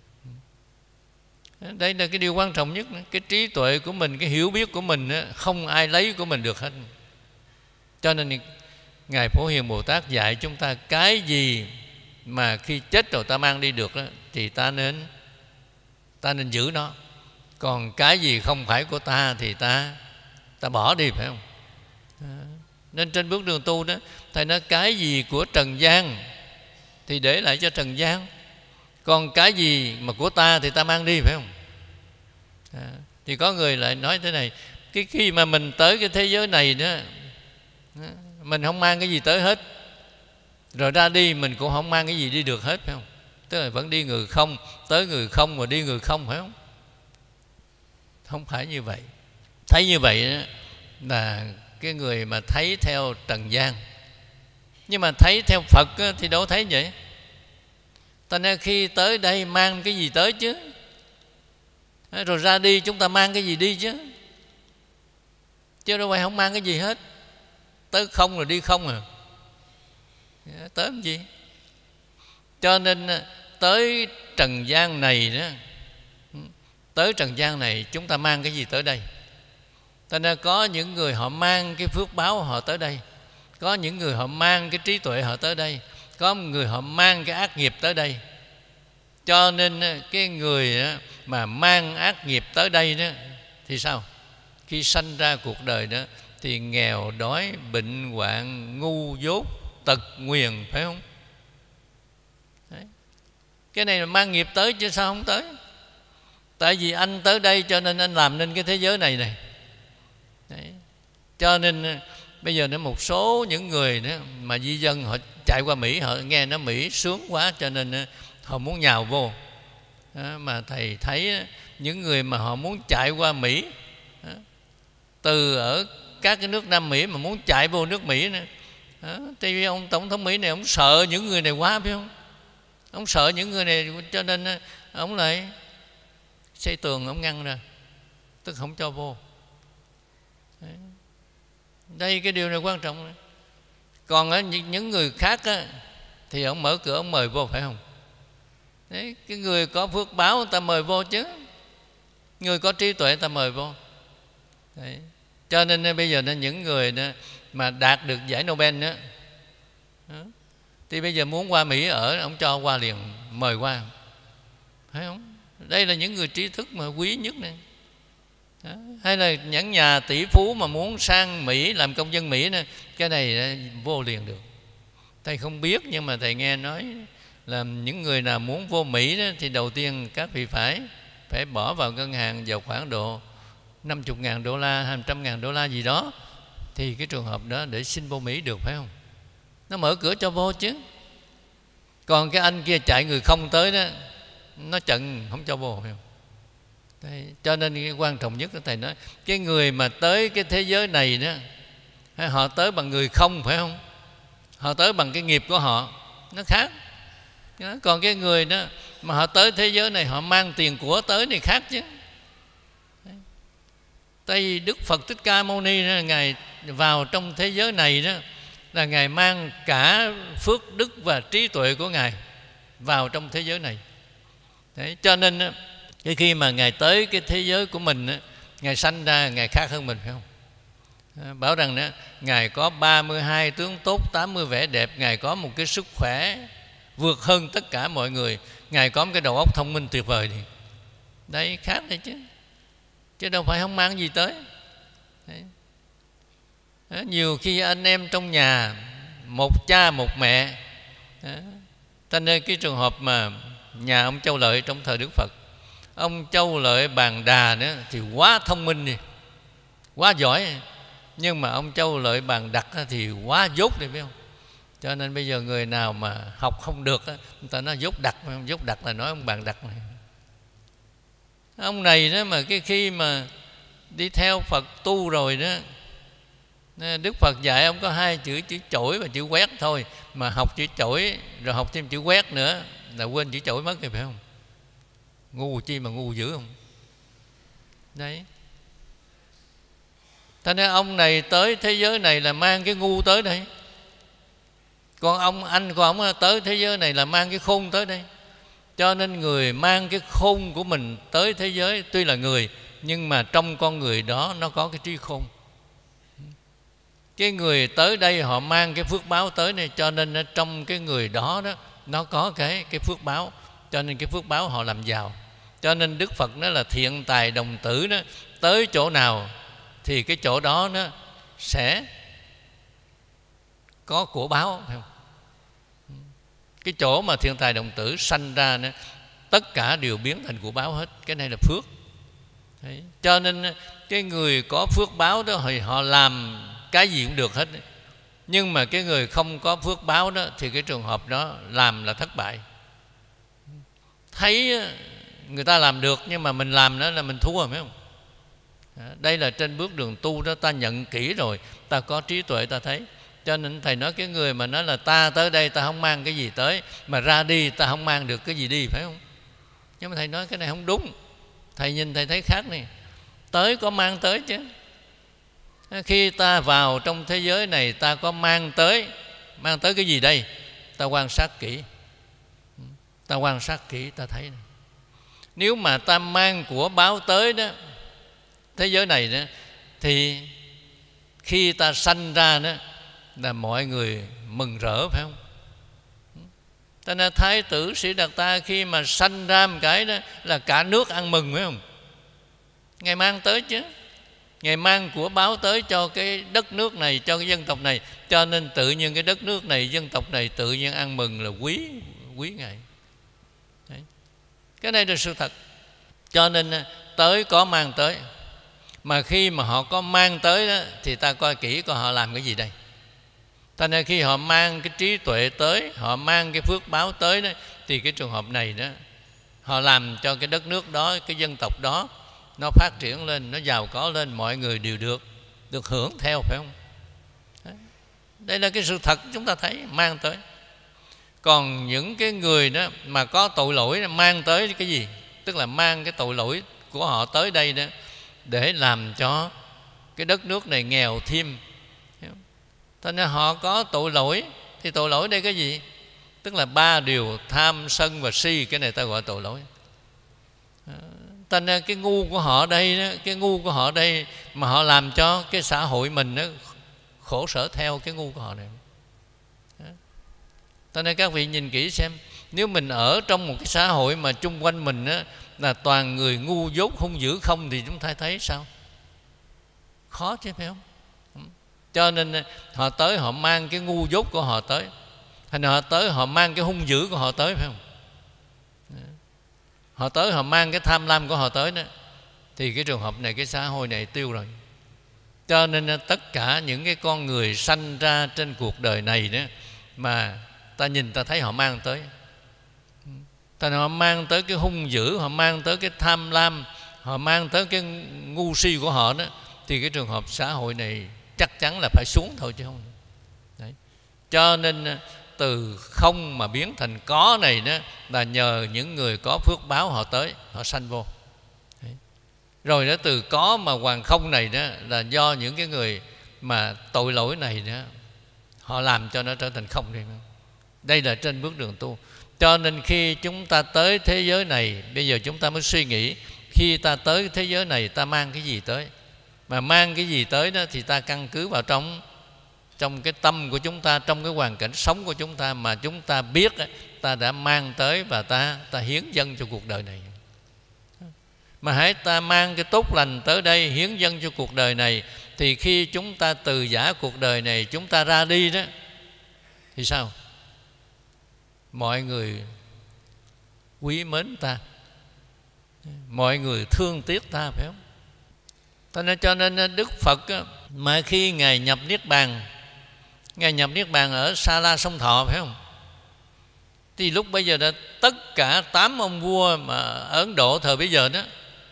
Đây là cái điều quan trọng nhất. Cái trí tuệ của mình, cái hiểu biết của mình không ai lấy của mình được hết. Cho nên Ngài Phổ Hiền Bồ Tát dạy chúng ta cái gì mà khi chết rồi ta mang đi được đó, thì ta nên ta nên giữ nó. Còn cái gì không phải của ta thì ta ta bỏ đi, phải không? À, nên trên bước đường tu đó, thầy nói cái gì của trần gian thì để lại cho trần gian. Còn cái gì mà của ta thì ta mang đi, phải không? À, thì có người lại nói thế này, cái khi mà mình tới cái thế giới này đó, mình không mang cái gì tới hết, rồi ra đi mình cũng không mang cái gì đi được hết, phải không? Tức là vẫn đi người không, tới người không mà đi người không, phải không? Không phải như vậy. Thấy như vậy đó, là cái người mà thấy theo trần gian. Nhưng mà thấy theo Phật thì đâu thấy vậy. Ta nên khi tới đây mang cái gì tới chứ, rồi ra đi chúng ta mang cái gì đi chứ, chứ đâu phải không mang cái gì hết. Tới không rồi đi không à, tới làm gì? Cho nên tới trần gian này đó, tới trần gian này chúng ta mang cái gì tới đây? Cho nên có những người họ mang cái phước báo họ tới đây, có những người họ mang cái trí tuệ họ tới đây, có người họ mang cái ác nghiệp tới đây. Cho nên cái người mà mang ác nghiệp tới đây đó thì sao? Khi sanh ra cuộc đời đó thì nghèo đói, bệnh hoạn, ngu dốt, tật nguyền, phải không? Đấy. Cái này là mang nghiệp tới chứ sao không tới? Tại vì anh tới đây cho nên anh làm nên cái thế giới này này. Đấy. Cho nên bây giờ nó một số những người đó mà di dân họ chạy qua Mỹ, họ nghe nó Mỹ sướng quá cho nên họ muốn nhào vô. Đó, mà thầy thấy những người mà họ muốn chạy qua Mỹ, đó, từ ở các cái nước Nam Mỹ mà muốn chạy vô nước Mỹ nữa, đó, thì ông Tổng thống Mỹ này ông sợ những người này quá, phải không? Ông sợ những người này cho nên ông lại xây tường, ông ngăn ra, tức không cho vô. Đấy. Đây cái điều này quan trọng này. Còn ở những người khác á, thì ông mở cửa ông mời vô, phải không? Đấy, cái người có phước báo người ta mời vô chứ, người có trí tuệ người ta mời vô. Đấy. Cho nên bây giờ những người đó mà đạt được giải Nobel đó, đó, thì bây giờ muốn qua Mỹ ở, ông cho qua liền, mời qua, phải không? Đây là những người trí thức mà quý nhất này. Đó. Hay là những nhà tỷ phú mà muốn sang Mỹ làm công dân Mỹ này, cái này vô liền được. Thầy không biết nhưng mà thầy nghe nói là những người nào muốn vô Mỹ đó, thì đầu tiên các vị phải phải bỏ vào ngân hàng vào khoảng độ năm mươi ngàn đô la, hai trăm ngàn đô la gì đó, thì cái trường hợp đó để xin vô Mỹ được, phải không? Nó mở cửa cho vô chứ. Còn cái anh kia chạy người không tới đó, nó chặn không cho vô, phải không? Đấy, cho nên cái quan trọng nhất là thầy nói cái người mà tới cái thế giới này đó, họ tới bằng người không, phải không? Họ tới bằng cái nghiệp của họ, nó khác. Còn cái người đó mà họ tới thế giới này họ mang tiền của tới này khác chứ. Đấy. Tại vì Đức Phật Thích Ca Mâu Ni đó, Ngài vào trong thế giới này đó là Ngài mang cả phước đức và trí tuệ của Ngài vào trong thế giới này. Đấy, cho nên cái khi mà Ngài tới cái thế giới của mình, Ngài sanh ra Ngài khác hơn mình, phải không? Bảo rằng đó, Ngài có ba mươi hai tướng tốt, tám mươi vẻ đẹp, Ngài có một cái sức khỏe vượt hơn tất cả mọi người, Ngài có một cái đầu óc thông minh tuyệt vời. Thì đấy, khác đấy chứ, chứ đâu phải không mang gì tới. Đấy. Đó, nhiều khi anh em trong nhà một cha một mẹ. Đó. Cho nên cái trường hợp mà nhà ông Châu Lợi trong thời Đức Phật, ông Châu Lợi Bàn Đà nữa thì quá thông minh đi, quá giỏi. Nhưng mà ông Châu Lợi Bàn Đặc thì quá dốt đi, biết không? Cho nên bây giờ người nào mà học không được, người ta nói dốt đặc. Dốt đặc là nói ông Bàn Đặc này. Ông này đó mà cái khi mà đi theo Phật tu rồi đó, Đức Phật dạy ông có hai chữ, chữ chổi và chữ quét thôi. Mà học chữ chổi rồi học thêm chữ quét nữa là quên chữ chổi mất rồi, phải không? Ngu chi mà ngu dữ không? Đấy. Thế nên ông này tới thế giới này là mang cái ngu tới đây. Còn ông anh của ông tới thế giới này là mang cái khôn tới đây. Cho nên người mang cái khôn của mình tới thế giới tuy là người, nhưng mà trong con người đó nó có cái trí khôn. Cái người tới đây họ mang cái phước báo tới này, cho nên trong cái người đó đó nó có cái cái phước báo, cho nên cái phước báo họ làm giàu. Cho nên Đức Phật nói là thiện tài đồng tử đó, tới chỗ nào thì cái chỗ đó nó sẽ có của báo, phải không? Cái chỗ mà thiện tài đồng tử sanh ra nó, tất cả đều biến thành của báo hết. Cái này là phước. Đấy. Cho nên cái người có phước báo đó thì họ làm cái gì cũng được hết. Nhưng mà cái người không có phước báo đó thì cái trường hợp đó làm là thất bại. Thấy người ta làm được nhưng mà mình làm đó là mình thua, phải không? Đây là trên bước đường tu đó, ta nhận kỹ rồi, ta có trí tuệ, ta thấy Cho nên Thầy nói cái người mà nói là ta tới đây ta không mang cái gì tới, mà ra đi ta không mang được cái gì đi, phải không? Nhưng mà Thầy nói cái này không đúng. Thầy nhìn Thầy thấy khác này. Tới có mang tới chứ. Khi ta vào trong thế giới này ta có mang tới. Mang tới cái gì đây? Ta quan sát kỹ. Ta quan sát kỹ ta thấy này. Nếu mà ta mang của báo tới đó, thế giới này đó, thì khi ta sanh ra đó là mọi người mừng rỡ, phải không? Cho nên Thái tử Sĩ Đạt Ta khi mà sanh ra một cái đó là cả nước ăn mừng, phải không? Ngài mang tới chứ. Ngài mang của báo tới cho cái đất nước này, cho cái dân tộc này. Cho nên tự nhiên cái đất nước này, dân tộc này tự nhiên ăn mừng là quý quý Ngài. Đấy. Cái này là sự thật. Cho nên tới có mang tới. Mà khi mà họ có mang tới đó, thì ta coi kỹ coi họ làm cái gì đây. Thành ra khi họ mang cái trí tuệ tới, họ mang cái phước báo tới đó, thì cái trường hợp này đó, họ làm cho cái đất nước đó, cái dân tộc đó nó phát triển lên, nó giàu có lên, mọi người đều được được hưởng theo, phải không? Đấy. Đây là cái sự thật chúng ta thấy mang tới. Còn những cái người đó mà có tội lỗi mang tới cái gì? Tức là mang cái tội lỗi của họ tới đây đó để làm cho cái đất nước này nghèo thêm. Thế nên họ có tội lỗi. Thì tội lỗi đây cái gì? Tức là ba điều tham, sân và si. Cái này ta gọi tội lỗi. Thế nên cái ngu của họ đây đó, cái ngu của họ đây mà họ làm cho cái xã hội mình đó khổ sở theo cái ngu của họ này. Thế nên các vị nhìn kỹ xem, nếu mình ở trong một cái xã hội mà chung quanh mình đó là toàn người ngu dốt hung dữ không, thì chúng ta thấy sao? Khó chứ, phải không? Cho nên họ tới họ mang cái ngu dốt của họ tới, hay là họ tới họ mang cái hung dữ của họ tới, phải không? Họ tới họ mang cái tham lam của họ tới đó, thì cái trường hợp này, cái xã hội này tiêu rồi. Cho nên tất cả những cái con người sanh ra trên cuộc đời này đó, mà ta nhìn ta thấy họ mang tới. Ta họ mang tới cái hung dữ, họ mang tới cái tham lam, họ mang tới cái ngu si của họ đó, thì cái trường hợp xã hội này chắc chắn là phải xuống thôi chứ không. Đấy. Cho nên từ không mà biến thành có này đó là nhờ những người có phước báo họ tới, họ sanh vô. Đấy. Rồi đó từ có mà hoàn không này đó là do những cái người mà tội lỗi này đó họ làm cho nó trở thành không đi. Đây là trên bước đường tu. Cho nên khi chúng ta tới thế giới này, bây giờ chúng ta mới suy nghĩ, khi ta tới thế giới này ta mang cái gì tới. Mà mang cái gì tới đó thì ta căn cứ vào trong trong cái tâm của chúng ta, trong cái hoàn cảnh sống của chúng ta mà chúng ta biết ta đã mang tới, và ta ta hiến dâng cho cuộc đời này. Mà hãy ta mang cái tốt lành tới đây hiến dâng cho cuộc đời này, thì khi chúng ta từ giã cuộc đời này, chúng ta ra đi đó, thì sao? Mọi người quý mến ta, mọi người thương tiếc ta, phải không? Cho nên, cho nên Đức Phật mà khi Ngài nhập Niết Bàn, Ngài nhập Niết Bàn ở Sa La Sông Thọ, phải không? Thì lúc bây giờ đã tất cả tám ông vua mà ở Ấn Độ thời bây giờ đó,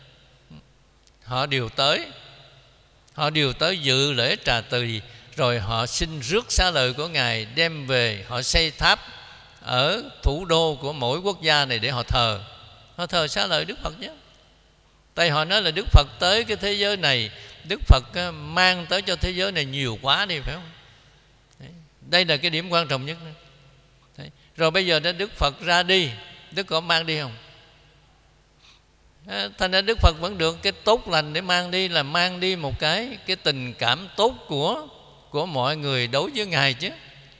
họ đều tới, họ đều tới dự lễ trà tỳ, rồi họ xin rước xá lợi của Ngài đem về, họ xây tháp ở thủ đô của mỗi quốc gia này để họ thờ. Họ thờ xá lợi Đức Phật chứ. Tại họ nói là Đức Phật tới cái thế giới này, Đức Phật mang tới cho thế giới này nhiều quá đi, phải không? Đấy. Đây là cái điểm quan trọng nhất. Đấy. Rồi bây giờ Đức Phật ra đi, Đức có mang đi không? Thành ra Đức Phật vẫn được cái tốt lành để mang đi, là mang đi một cái cái tình cảm tốt của của mọi người đối với Ngài chứ.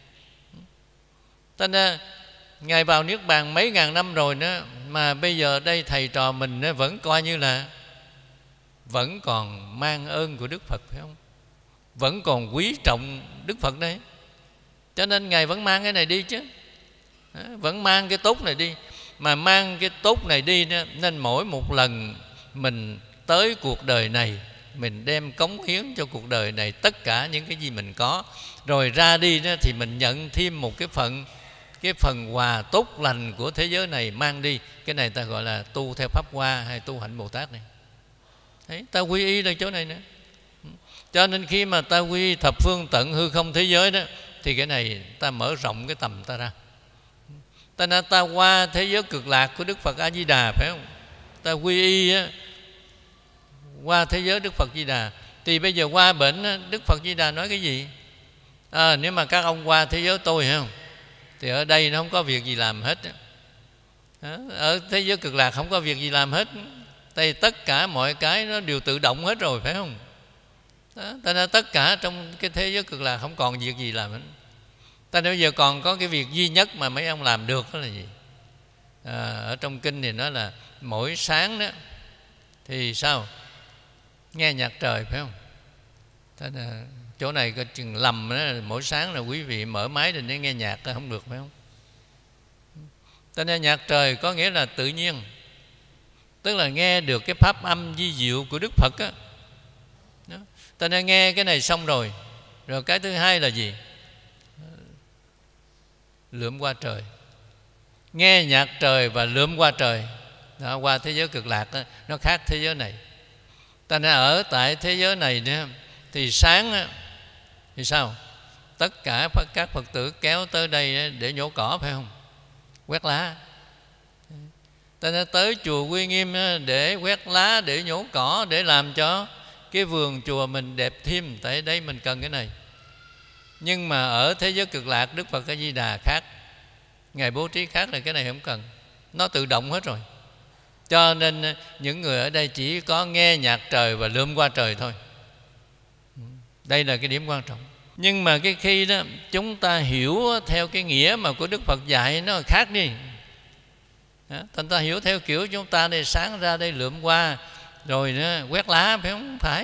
Thành ra Ngài vào Niết Bàn mấy ngàn năm rồi đó, mà bây giờ đây thầy trò mình nó vẫn coi như là vẫn còn mang ơn của Đức Phật, phải không? Vẫn còn quý trọng Đức Phật đấy. Cho nên Ngài vẫn mang cái này đi chứ, vẫn mang cái tốt này đi. Mà mang cái tốt này đi đó, nên mỗi một lần mình tới cuộc đời này, mình đem cống hiến cho cuộc đời này tất cả những cái gì mình có, rồi ra đi đó thì mình nhận thêm một cái phần cái phần quà tốt lành của thế giới này mang đi. Cái này ta gọi là tu theo Pháp Hoa hay tu hạnh Bồ Tát này. Đấy, ta quy y là chỗ này nữa. Cho nên khi mà ta quy thập phương tận hư không thế giới đó, thì cái này ta mở rộng cái tầm ta ra. Ta nói ta qua thế giới cực lạc của Đức Phật A Di Đà, phải không? Ta quy y á, qua thế giới Đức Phật Di Đà. Thì bây giờ qua bển á, Đức Phật Di Đà nói cái gì? À, nếu mà các ông qua thế giới tôi, phải không, thì ở đây nó không có việc gì làm hết. Đó, ở thế giới cực lạc không có việc gì làm hết. Tại tất cả mọi cái nó đều tự động hết rồi, phải không? Đó, ta nói tất cả trong cái thế giới cực lạc không còn việc gì làm hết. Ta nói bây giờ còn có cái việc duy nhất mà mấy ông làm được đó là gì? À, ở trong kinh thì nói là mỗi sáng đó thì sao? Nghe nhạc trời, phải không? Ta nói, chỗ này có chừng lầm đó, mỗi sáng là quý vị mở máy để nghe nhạc không được, phải không? Ta nói nhạc trời có nghĩa là tự nhiên, tức là nghe được cái pháp âm vi diệu của Đức Phật á. Ta nói nghe cái này xong rồi, rồi cái thứ hai là gì? Lượm qua trời. Nghe nhạc trời và lượm qua trời đó, qua thế giới cực lạc đó, nó khác thế giới này. Ta nói ở tại thế giới này nữa, thì sáng đó, thì sao? Tất cả các Phật tử kéo tới đây để nhổ cỏ, phải không? Quét lá. Ta nói tới chùa Quy Nghiêm để quét lá, để nhổ cỏ, để làm cho cái vườn chùa mình đẹp thêm. Tại đây mình cần cái này. Nhưng mà ở thế giới cực lạc Đức Phật A Di Đà khác, Ngài bố trí khác, là cái này không cần, nó tự động hết rồi. Cho nên những người ở đây chỉ có nghe nhạc trời và lượm qua trời thôi. Đây là cái điểm quan trọng. Nhưng mà cái khi đó chúng ta hiểu theo cái nghĩa mà của Đức Phật dạy nó khác đi. Đó, thành ta hiểu theo kiểu chúng ta đây sáng ra đây lượm qua rồi nó quét lá, phải không? Phải.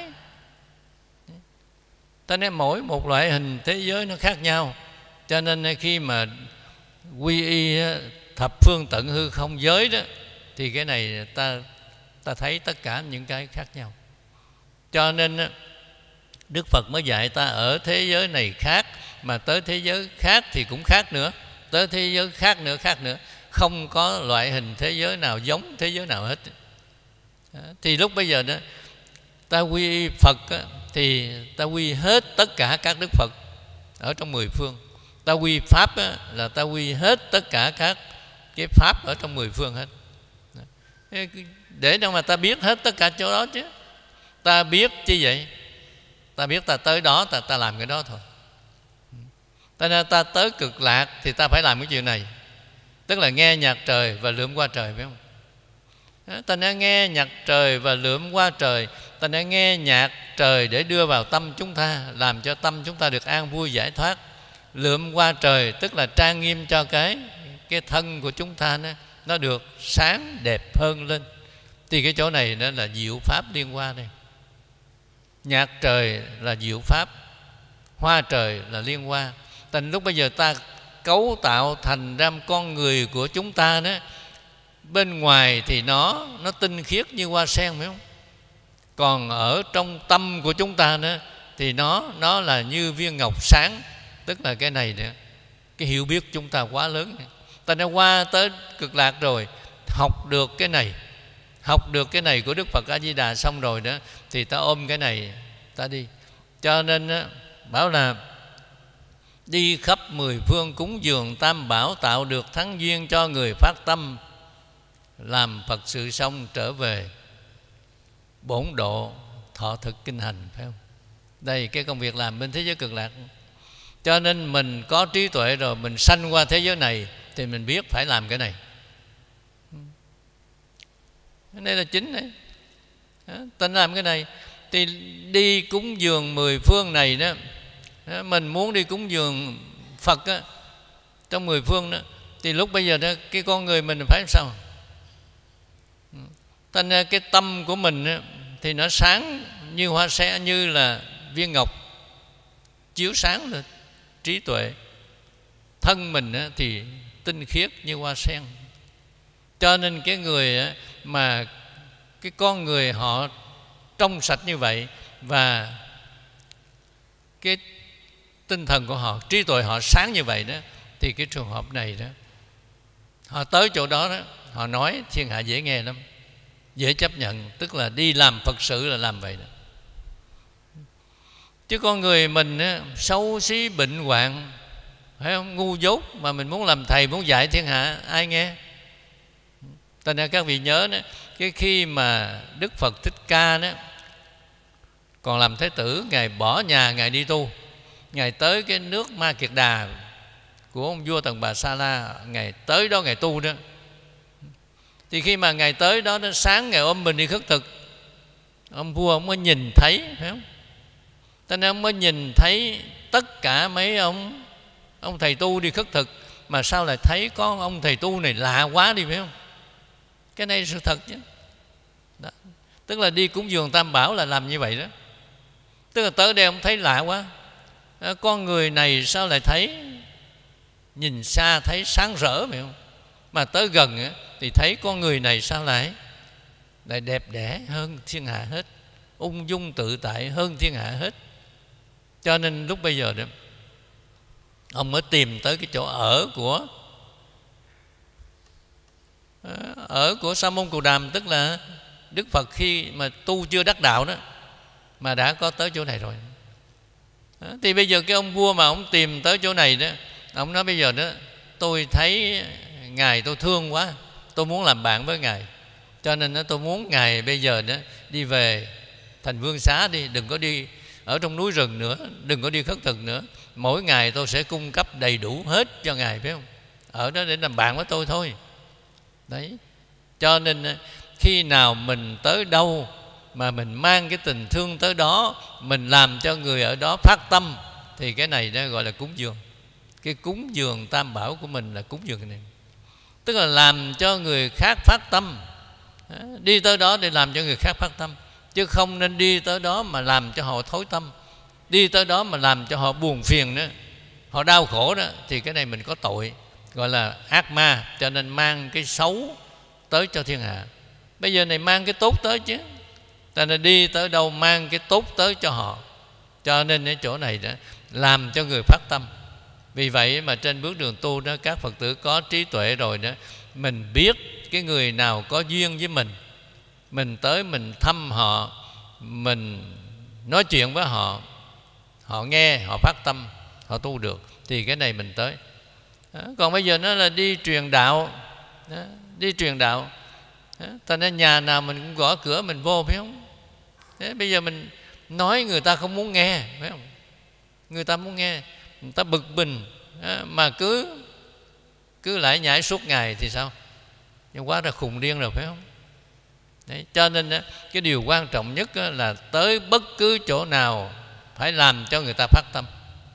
Ta nói mỗi một loại hình thế giới nó khác nhau. Cho nên khi mà quy y thập phương tận hư không giới đó, thì cái này ta ta thấy tất cả những cái khác nhau. Cho nên Đức Phật mới dạy ta ở thế giới này khác, mà tới thế giới khác thì cũng khác nữa, tới thế giới khác nữa, khác nữa. Không có loại hình thế giới nào giống thế giới nào hết. Đó, thì lúc bây giờ đó ta quy y Phật á, thì ta quy hết tất cả các Đức Phật ở trong mười phương. Ta quy Pháp á, là ta quy hết tất cả các cái Pháp ở trong mười phương hết. Để đâu mà ta biết hết tất cả chỗ đó chứ. Ta biết chi vậy? Ta biết ta tới đó, ta, ta làm cái đó thôi. Ta nên ta tới cực lạc thì ta phải làm cái chuyện này, tức là nghe nhạc trời và lượm qua trời, phải không? Đó, ta nên nghe nhạc trời và lượm qua trời. Ta nên nghe nhạc trời để đưa vào tâm chúng ta, làm cho tâm chúng ta được an vui giải thoát. Lượm qua trời tức là trang nghiêm cho cái cái thân của chúng ta nó, nó được sáng đẹp hơn lên. Thì cái chỗ này nó là diệu pháp liên quan đây. Nhạc trời là diệu pháp, hoa trời là liên hoa. Thành lúc bây giờ ta cấu tạo thành ra con người của chúng ta đó, bên ngoài thì nó nó tinh khiết như hoa sen, phải không? Còn ở trong tâm của chúng ta đó, thì nó nó là như viên ngọc sáng. Tức là cái này nữa, cái hiểu biết chúng ta quá lớn. Ta đã qua tới cực lạc rồi, học được cái này, học được cái này của Đức Phật A Di Đà xong rồi đó, thì ta ôm cái này ta đi. Cho nên đó, bảo là đi khắp mười phương cúng dường tam bảo, tạo được thắng duyên cho người phát tâm, làm Phật sự xong trở về bổn độ thọ thực kinh hành, phải không? Đây cái công việc làm bên thế giới cực lạc. Cho nên mình có trí tuệ rồi, mình sanh qua thế giới này thì mình biết phải làm cái này. Cái này là chính đấy. Đó, ta làm cái này thì đi cúng dường mười phương này đó. Đó, mình muốn đi cúng dường Phật á, trong mười phương đó, thì lúc bây giờ đó, cái con người mình phải làm sao? Thành ra cái tâm của mình á, thì nó sáng như hoa sen, như là viên ngọc chiếu sáng lên trí tuệ. Thân mình á, thì tinh khiết như hoa sen. Cho nên cái người á, mà cái con người họ trong sạch như vậy, và cái tinh thần của họ, trí tuệ họ sáng như vậy đó, thì cái trường hợp này đó, họ tới chỗ đó đó, họ nói thiên hạ dễ nghe lắm, dễ chấp nhận. Tức là đi làm Phật sự là làm vậy đó. Chứ con người mình á, xấu xí bệnh hoạn, phải không? Ngu dốt mà mình muốn làm thầy, muốn dạy thiên hạ, ai nghe? Thành ra các vị nhớ đó, cái khi mà Đức Phật Thích Ca đó còn làm Thế Tử, Ngài bỏ nhà, Ngài đi tu. Ngài tới cái nước Ma Kiệt Đà của ông vua Tần Bà Sa La, Ngài tới đó Ngài tu đó. Thì khi mà Ngài tới đó, nó sáng Ngài ôm mình đi khất thực, ông vua ông mới nhìn thấy, phải không? Cho nên ông mới nhìn thấy tất cả mấy ông ông thầy tu đi khất thực, mà sao lại thấy có ông thầy tu này lạ quá đi, phải không? Cái này là sự thật chứ đó. Tức là đi cúng dường Tam Bảo là làm như vậy đó. Tức là tới đây ông thấy lạ quá, à, con người này sao lại thấy, nhìn xa thấy sáng rỡ, phải không? Mà tới gần á, thì thấy con người này sao lại lại đẹp đẽ hơn thiên hạ hết, ung dung tự tại hơn thiên hạ hết. Cho nên lúc bây giờ đó, ông mới tìm tới cái chỗ ở của ở của Sa môn Cù Đàm, tức là Đức Phật khi mà tu chưa đắc đạo đó, mà đã có tới chỗ này rồi. Đó, thì bây giờ cái ông vua mà ông tìm tới chỗ này đó, ông nói bây giờ đó, tôi thấy Ngài tôi thương quá, tôi muốn làm bạn với Ngài, cho nên đó, tôi muốn Ngài bây giờ đó đi về thành Vương Xá đi, đừng có đi ở trong núi rừng nữa, đừng có đi khất thực nữa. Mỗi ngày tôi sẽ cung cấp đầy đủ hết cho Ngài, phải không? Ở đó để làm bạn với tôi thôi. Đấy. Cho nên khi nào mình tới đâu mà mình mang cái tình thương tới đó, mình làm cho người ở đó phát tâm, thì cái này đó gọi là cúng dường. Cái cúng dường Tam Bảo của mình là cúng dường cái này, tức là làm cho người khác phát tâm. Đi tới đó để làm cho người khác phát tâm, chứ không nên đi tới đó mà làm cho họ thối tâm, đi tới đó mà làm cho họ buồn phiền nữa, họ đau khổ đó, thì cái này mình có tội, gọi là ác ma. Cho nên mang cái xấu tới cho thiên hạ. Bây giờ này mang cái tốt tới chứ, cho nên đi tới đâu mang cái tốt tới cho họ. Cho nên ở chỗ này đó làm cho người phát tâm. Vì vậy mà trên bước đường tu đó, các Phật tử có trí tuệ rồi đó, mình biết cái người nào có duyên với mình, mình tới mình thăm họ, mình nói chuyện với họ, họ nghe, họ phát tâm, họ tu được, thì cái này mình tới. Đó. Còn bây giờ nó là đi truyền đạo đó, đi truyền đạo đó. Thành ra nhà nào mình cũng gõ cửa mình vô, phải không? Thế bây giờ mình nói người ta không muốn nghe, phải không? Người ta muốn nghe, người ta bực mình đó, mà cứ cứ lại nhảy suốt ngày thì sao? Nhưng quá là khùng điên rồi, phải không? Đấy, cho nên đó, cái điều quan trọng nhất đó là tới bất cứ chỗ nào phải làm cho người ta phát tâm.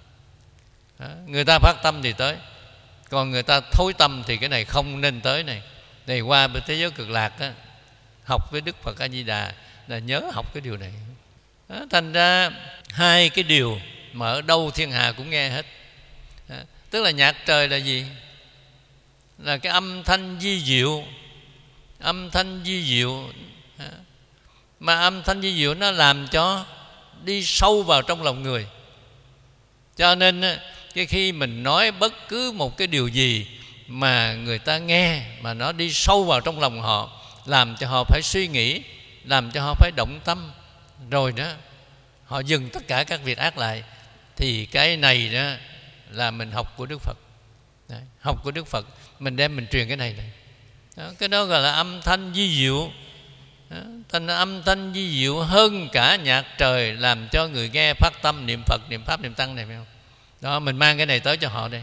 Đó, người ta phát tâm thì tới, còn người ta thối tâm thì cái này không nên tới này. Thì qua bên thế giới cực lạc đó, học với Đức Phật A Di Đà là nhớ học cái điều này. Đó, thành ra hai cái điều mà ở đâu thiên hạ cũng nghe hết. Đó, tức là nhạc trời là gì? Là cái âm thanh vi diệu. Âm thanh vi diệu. Đó. Mà âm thanh vi diệu nó làm cho đi sâu vào trong lòng người. Cho nên cái khi mình nói bất cứ một cái điều gì mà người ta nghe mà nó đi sâu vào trong lòng họ, làm cho họ phải suy nghĩ, làm cho họ phải động tâm, rồi đó họ dừng tất cả các việc ác lại, thì cái này đó là mình học của Đức Phật. Đấy, học của Đức Phật, mình đem mình truyền cái này này. Đó, cái đó gọi là âm thanh vi diệu. Đó, thành âm thanh vi diệu hơn cả nhạc trời, làm cho người nghe phát tâm niệm Phật, niệm Pháp, niệm Tăng này, phải không? Đó, mình mang cái này tới cho họ đây.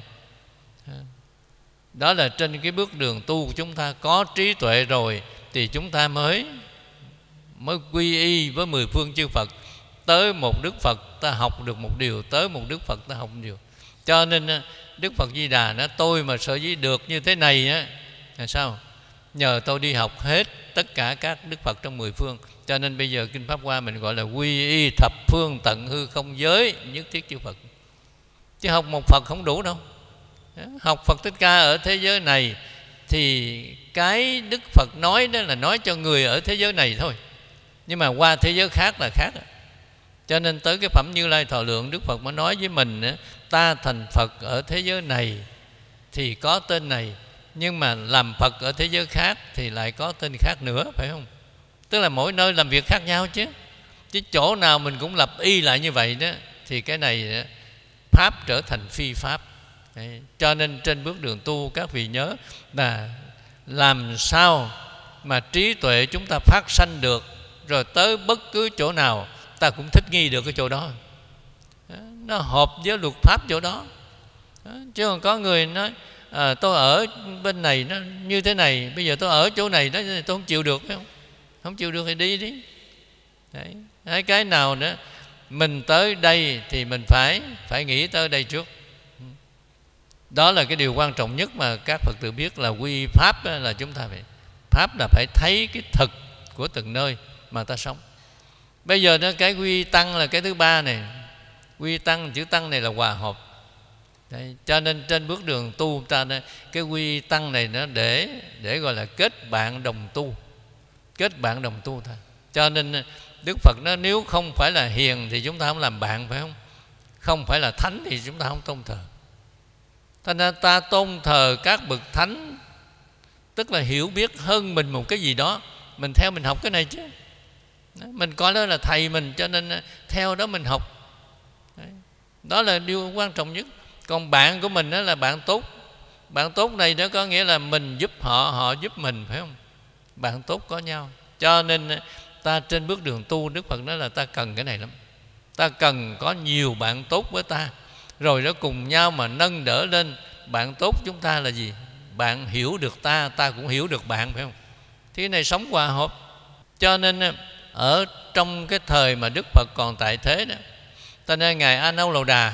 Đó là trên cái bước đường tu của chúng ta có trí tuệ rồi, thì chúng ta mới mới quy y với mười phương chư Phật. Tới một Đức Phật ta học được một điều, tới một Đức Phật ta học một điều. Cho nên Đức Phật Di Đà nói tôi mà sở dĩ được như thế này á, là sao? Nhờ tôi đi học hết tất cả các Đức Phật trong mười phương. Cho nên bây giờ Kinh Pháp Hoa mình gọi là quy y thập phương tận hư không giới nhất thiết chư Phật. Chứ học một Phật không đủ đâu. Học Phật Thích Ca ở thế giới này thì cái Đức Phật nói đó là nói cho người ở thế giới này thôi, nhưng mà qua thế giới khác là khác. Cho nên tới cái phẩm Như Lai Thọ Lượng, Đức Phật mới nói với mình, ta thành Phật ở thế giới này thì có tên này, nhưng mà làm Phật ở thế giới khác thì lại có tên khác nữa, phải không? Tức là mỗi nơi làm việc khác nhau chứ. Chứ chỗ nào mình cũng lập y lại như vậy đó thì cái này pháp trở thành phi pháp. Đấy. Cho nên trên bước đường tu các vị nhớ là làm sao mà trí tuệ chúng ta phát sanh được, rồi tới bất cứ chỗ nào ta cũng thích nghi được cái chỗ đó. Đó, nó hợp với luật pháp chỗ đó. Đó, chứ còn có người nói à, tôi ở bên này nó như thế này, bây giờ tôi ở chỗ này đó tôi không chịu được, phải không? Không chịu được thì đi đi. Đấy. Đấy, cái nào nữa mình tới đây thì mình phải phải nghĩ tới đây trước. Đó là cái điều quan trọng nhất mà các Phật tử biết, là quy pháp là chúng ta phải, pháp là phải thấy cái thực của từng nơi mà ta sống. Bây giờ nó cái quy tăng là cái thứ ba này. Quy tăng, chữ tăng này là hòa hợp. Đấy, cho nên trên bước đường tu ta cái quy tăng này nó để để gọi là kết bạn đồng tu, kết bạn đồng tu thôi. Cho nên Đức Phật nói nếu không phải là hiền thì chúng ta không làm bạn, phải không? Không phải là thánh thì chúng ta không tôn thờ. Thành ra ta tôn thờ các bậc thánh, tức là hiểu biết hơn mình một cái gì đó, mình theo mình học cái này chứ. Mình coi đó là thầy mình, cho nên theo đó mình học. Đấy. Đó là điều quan trọng nhất. Còn bạn của mình đó là bạn tốt. Bạn tốt này đó có nghĩa là mình giúp họ, họ giúp mình, phải không? Bạn tốt có nhau. Cho nên ta trên bước đường tu, Đức Phật nói là ta cần cái này lắm. Ta cần có nhiều bạn tốt với ta, rồi đó cùng nhau mà nâng đỡ lên. Bạn tốt chúng ta là gì? Bạn hiểu được ta, ta cũng hiểu được bạn, phải không? Thì cái này sống hòa hợp. Cho nên ở trong cái thời mà Đức Phật còn tại thế đó, ta nên Ngài A Nâu Lầu Đà,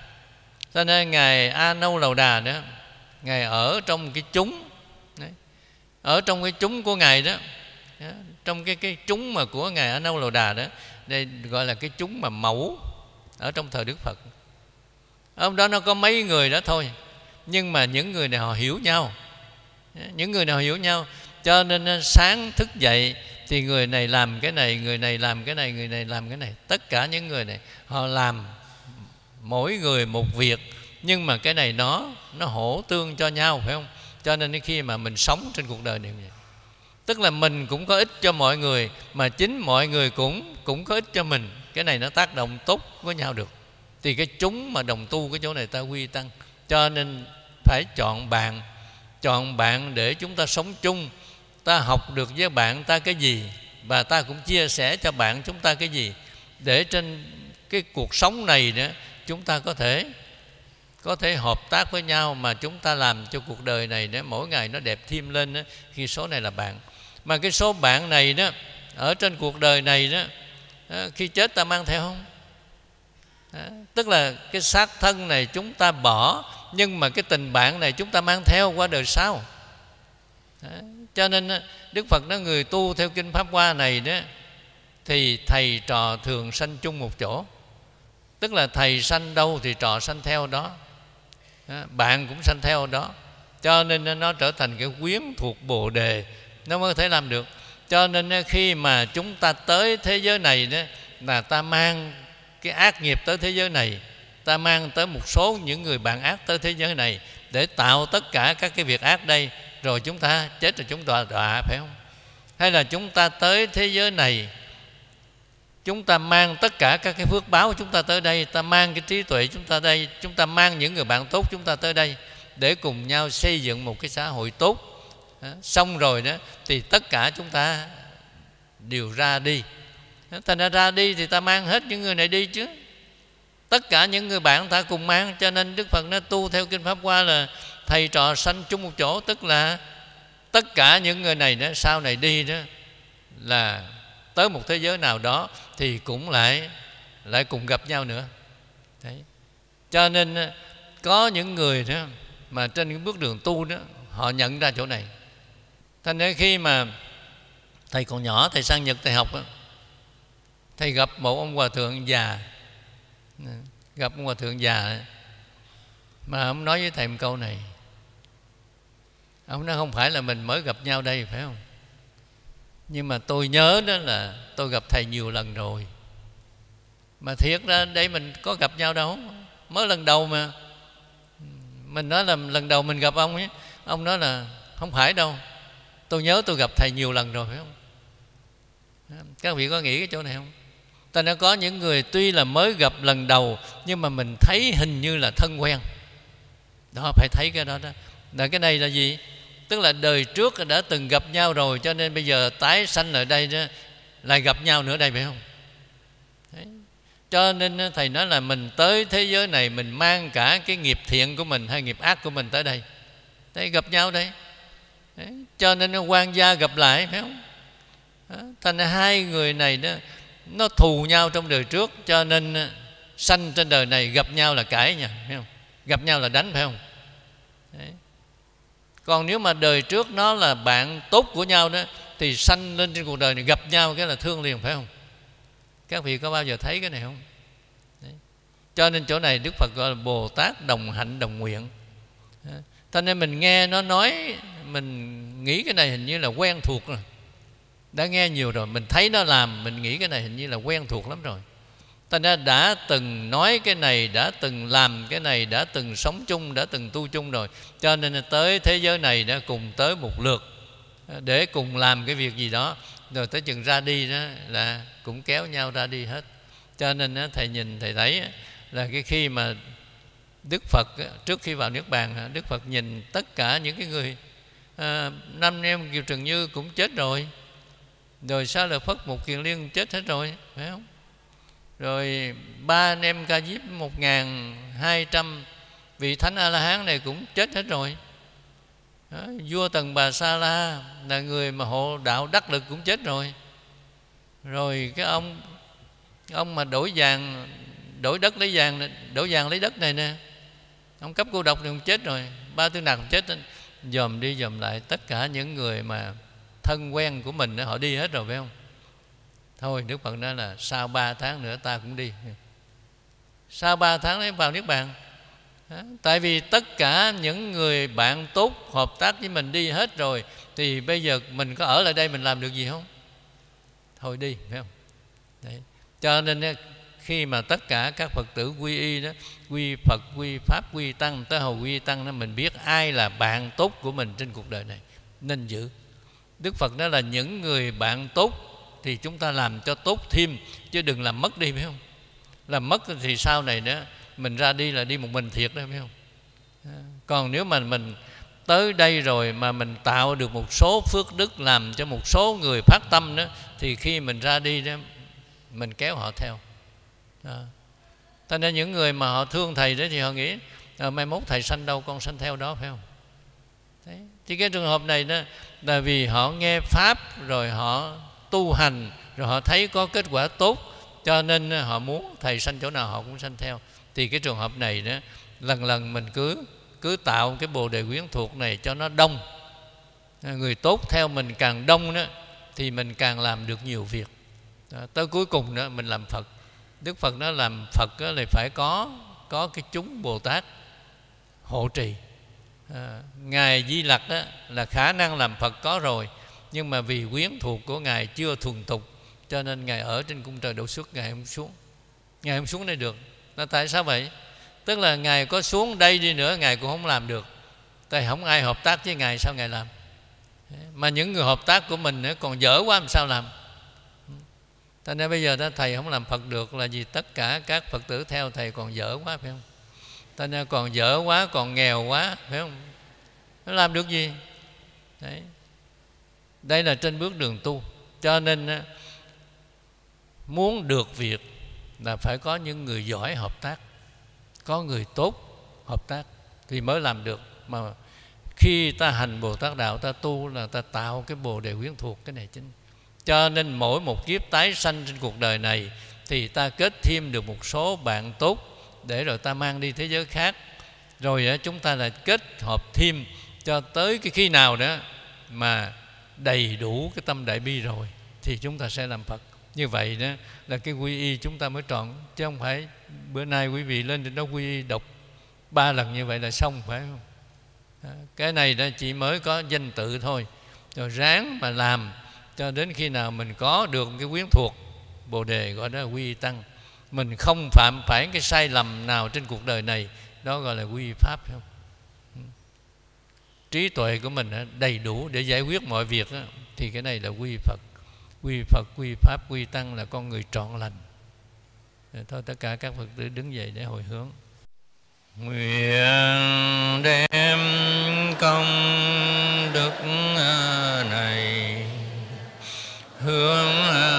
ta nên Ngài A Nâu Lầu Đà đó, Ngài ở trong cái chúng đấy, ở trong cái chúng của Ngài đó, đó trong cái cái chúng mà của Ngài A Nâu Lầu Đà đó, đây gọi là cái chúng mà mẫu ở trong thời Đức Phật. Ông đó nó có mấy người đó thôi, nhưng mà những người này họ hiểu nhau, những người nào hiểu nhau, cho nên sáng thức dậy thì người này làm cái này, người này làm cái này, người này làm cái này. Tất cả những người này họ làm mỗi người một việc, nhưng mà cái này nó nó hỗ tương cho nhau, phải không? Cho nên khi mà mình sống trên cuộc đời này, tức là mình cũng có ích cho mọi người, mà chính mọi người cũng cũng có ích cho mình. Cái này nó tác động tốt với nhau được. Thì cái chúng mà đồng tu cái chỗ này ta quy tăng. Cho nên phải chọn bạn, chọn bạn để chúng ta sống chung. Ta học được với bạn ta cái gì, và ta cũng chia sẻ cho bạn chúng ta cái gì, để trên cái cuộc sống này nữa chúng ta có thể có thể hợp tác với nhau, mà chúng ta làm cho cuộc đời này đó, mỗi ngày nó đẹp thêm lên đó, khi số này là bạn. Mà cái số bạn này đó, ở trên cuộc đời này đó, khi chết ta mang theo không? Đó, tức là cái xác thân này chúng ta bỏ, nhưng mà cái tình bạn này chúng ta mang theo qua đời sau. Đó, cho nên Đức Phật nói người tu theo Kinh Pháp Hoa này đó, thì thầy trò thường sanh chung một chỗ. Tức là thầy sanh đâu thì trò sanh theo đó, bạn cũng sanh theo đó. Cho nên nó trở thành cái quyến thuộc Bồ Đề, nó mới có thể làm được. Cho nên khi mà chúng ta tới thế giới này đó, là ta mang cái ác nghiệp tới thế giới này, ta mang tới một số những người bạn ác tới thế giới này, để tạo tất cả các cái việc ác đây, rồi chúng ta chết rồi chúng ta đọa, phải không? Hay là chúng ta tới thế giới này, chúng ta mang tất cả các cái phước báo chúng ta tới đây, ta mang cái trí tuệ chúng ta đây, chúng ta mang những người bạn tốt chúng ta tới đây, để cùng nhau xây dựng một cái xã hội tốt. Đó, xong rồi đó thì tất cả chúng ta đều ra đi. Thành ra ra đi thì ta mang hết những người này đi chứ. Tất cả những người bạn ta cùng mang. Cho nên Đức Phật nói tu theo Kinh Pháp Hoa là thầy trò sanh chung một chỗ. Tức là tất cả những người này đó, sau này đi đó, là tới một thế giới nào đó thì cũng lại lại cùng gặp nhau nữa. Đấy. Cho nên có những người đó mà trên cái bước đường tu đó, họ nhận ra chỗ này. Thành ra khi mà thầy còn nhỏ, thầy sang Nhật thầy học đó, thầy gặp một ông hòa thượng già, gặp ông hòa thượng già mà ông nói với thầy một câu này. Ông nói không phải là mình mới gặp nhau đây, phải không? Nhưng mà tôi nhớ đó là tôi gặp thầy nhiều lần rồi. Mà thiệt ra đây mình có gặp nhau đâu, mới lần đầu mà. Mình nói là lần đầu mình gặp ông ấy. Ông nói là không phải đâu, tôi nhớ tôi gặp thầy nhiều lần rồi, phải không? Các vị có nghĩ cái chỗ này không? Ta đã có những người tuy là mới gặp lần đầu nhưng mà mình thấy hình như là thân quen. Đó, phải thấy cái đó đó. Là cái này là gì? Tức là đời trước đã từng gặp nhau rồi, cho nên bây giờ tái sanh ở đây đó, lại gặp nhau nữa đây, phải không? Đấy. Cho nên Thầy nói là mình tới thế giới này, mình mang cả cái nghiệp thiện của mình hay nghiệp ác của mình tới đây. Đấy, gặp nhau đây. Đấy. Cho nên nó quan gia gặp lại, phải không? Đó. Thành ra hai người này đó, nó thù nhau trong đời trước, cho nên sanh trên đời này gặp nhau là cãi nha, phải không? Gặp nhau là đánh, phải không? Đấy. Còn nếu mà đời trước nó là bạn tốt của nhau đó, thì sanh lên trên cuộc đời này gặp nhau cái là thương liền, phải không? Các vị có bao giờ thấy cái này không? Đấy. Cho nên chỗ này Đức Phật gọi là Bồ Tát đồng hạnh đồng nguyện. Cho nên mình nghe nó nói, mình nghĩ cái này hình như là quen thuộc rồi, đã nghe nhiều rồi. Mình thấy nó làm, mình nghĩ cái này hình như là quen thuộc lắm rồi. Ta đã, đã từng nói cái này, đã từng làm cái này, đã từng sống chung, đã từng tu chung rồi. Cho nên tới thế giới này đã cùng tới một lượt để cùng làm cái việc gì đó, rồi tới chừng ra đi đó là cũng kéo nhau ra đi hết. Cho nên Thầy nhìn, Thầy thấy là cái khi mà Đức Phật trước khi vào Niết Bàn, Đức Phật nhìn tất cả những cái người à, năm em Kiều Trần Như cũng chết rồi, rồi Xá Lợi Phất, Một Kiền Liên chết hết rồi, phải không? Rồi ba anh em Ca Diếp một nghìn hai trăm vị Thánh A-la-hán này cũng chết hết rồi. Đó, vua Tần Bà Sa La là người mà hộ đạo đắc lực cũng chết rồi. Rồi cái ông ông mà đổi vàng, đổi đất lấy vàng, đổi vàng lấy đất này nè, ông Cấp Cô Độc thì cũng chết rồi. Ba Tư Nặc cũng chết. Dòm đi dòm lại tất cả những người mà thân quen của mình đó, họ đi hết rồi, phải không? Thôi Đức Phật nói là sau ba tháng nữa ta cũng đi. Sau ba tháng ấy vào Niết Bàn. Đó. Tại vì tất cả những người bạn tốt hợp tác với mình đi hết rồi, thì bây giờ mình có ở lại đây mình làm được gì không? Thôi đi, phải không? Đấy. Cho nên khi mà tất cả các Phật tử quy y đó, quy Phật, quy Pháp, quy Tăng, tới hồi quy Tăng đó, mình biết ai là bạn tốt của mình trên cuộc đời này nên giữ. Đức Phật nói là những người bạn tốt thì chúng ta làm cho tốt thêm, chứ đừng làm mất đi, phải không? Làm mất thì sau này nữa mình ra đi là đi một mình thiệt đó, phải không? Còn nếu mà mình tới đây rồi mà mình tạo được một số phước đức, làm cho một số người phát tâm đó, thì khi mình ra đi đó, mình kéo họ theo. Đó. Cho nên những người mà họ thương Thầy đó thì họ nghĩ à, mai mốt Thầy sanh đâu con sanh theo đó, phải không? Đấy. Thì cái trường hợp này đó là vì họ nghe Pháp rồi họ tu hành, rồi họ thấy có kết quả tốt, cho nên họ muốn Thầy sanh chỗ nào họ cũng sanh theo. Thì cái trường hợp này đó, lần lần mình cứ cứ tạo cái bồ đề quyến thuộc này cho nó đông. Người tốt theo mình càng đông đó, thì mình càng làm được nhiều việc. Đó, tới cuối cùng đó mình làm Phật. Đức Phật nói làm Phật đó là phải có có cái chúng Bồ Tát hộ trì. À, Ngài Di Lặc đó là khả năng làm Phật có rồi, nhưng mà vì quyến thuộc của Ngài chưa thuần thục, cho nên Ngài ở trên cung trời Độ Xuất, Ngài không xuống. Ngài không xuống đây được. Là tại sao vậy? Tức là Ngài có xuống đây đi nữa, Ngài cũng không làm được. Tại không ai hợp tác với Ngài, sao Ngài làm? Mà những người hợp tác của mình nữa còn dở quá làm sao làm? Cho nên bây giờ đó, Thầy không làm Phật được là vì tất cả các Phật tử theo Thầy còn dở quá, phải không? Cho nên còn dở quá, còn nghèo quá, phải không? Nó làm được gì? Đấy. Đây là trên bước đường tu. Cho nên muốn được việc là phải có những người giỏi hợp tác, có người tốt hợp tác thì mới làm được. Mà khi ta hành Bồ Tát Đạo, ta tu là ta tạo cái bồ đề quyến thuộc, cái này chính. Cho nên mỗi một kiếp tái sanh trên cuộc đời này thì ta kết thêm được một số bạn tốt để rồi ta mang đi thế giới khác. Rồi chúng ta là kết hợp thêm cho tới cái khi nào đó mà đầy đủ cái tâm đại bi rồi thì chúng ta sẽ làm Phật. Như vậy đó là cái quy y chúng ta mới trọn, chứ không phải bữa nay quý vị lên trên đó quy y đọc ba lần như vậy là xong, phải không? Cái này đó chỉ mới có danh tự thôi, rồi ráng mà làm cho đến khi nào mình có được cái quyến thuộc bồ đề, gọi đó là quy y tăng. Mình không phạm phải cái sai lầm nào trên cuộc đời này, đó gọi là quy y pháp, phải không? Trí tuệ của mình đầy đủ để giải quyết mọi việc đó, thì cái này là quy Phật. Quy Phật, quy Pháp, quy Tăng là con người trọn lành. Thôi tất cả các Phật tử đứng dậy để hồi hướng. Nguyện đem công đức này hướng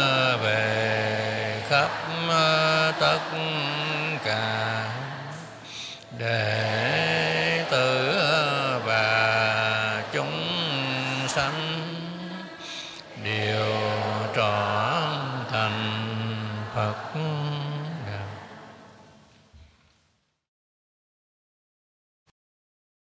về khắp tất cả đệ tử và chúng sanh đều trọn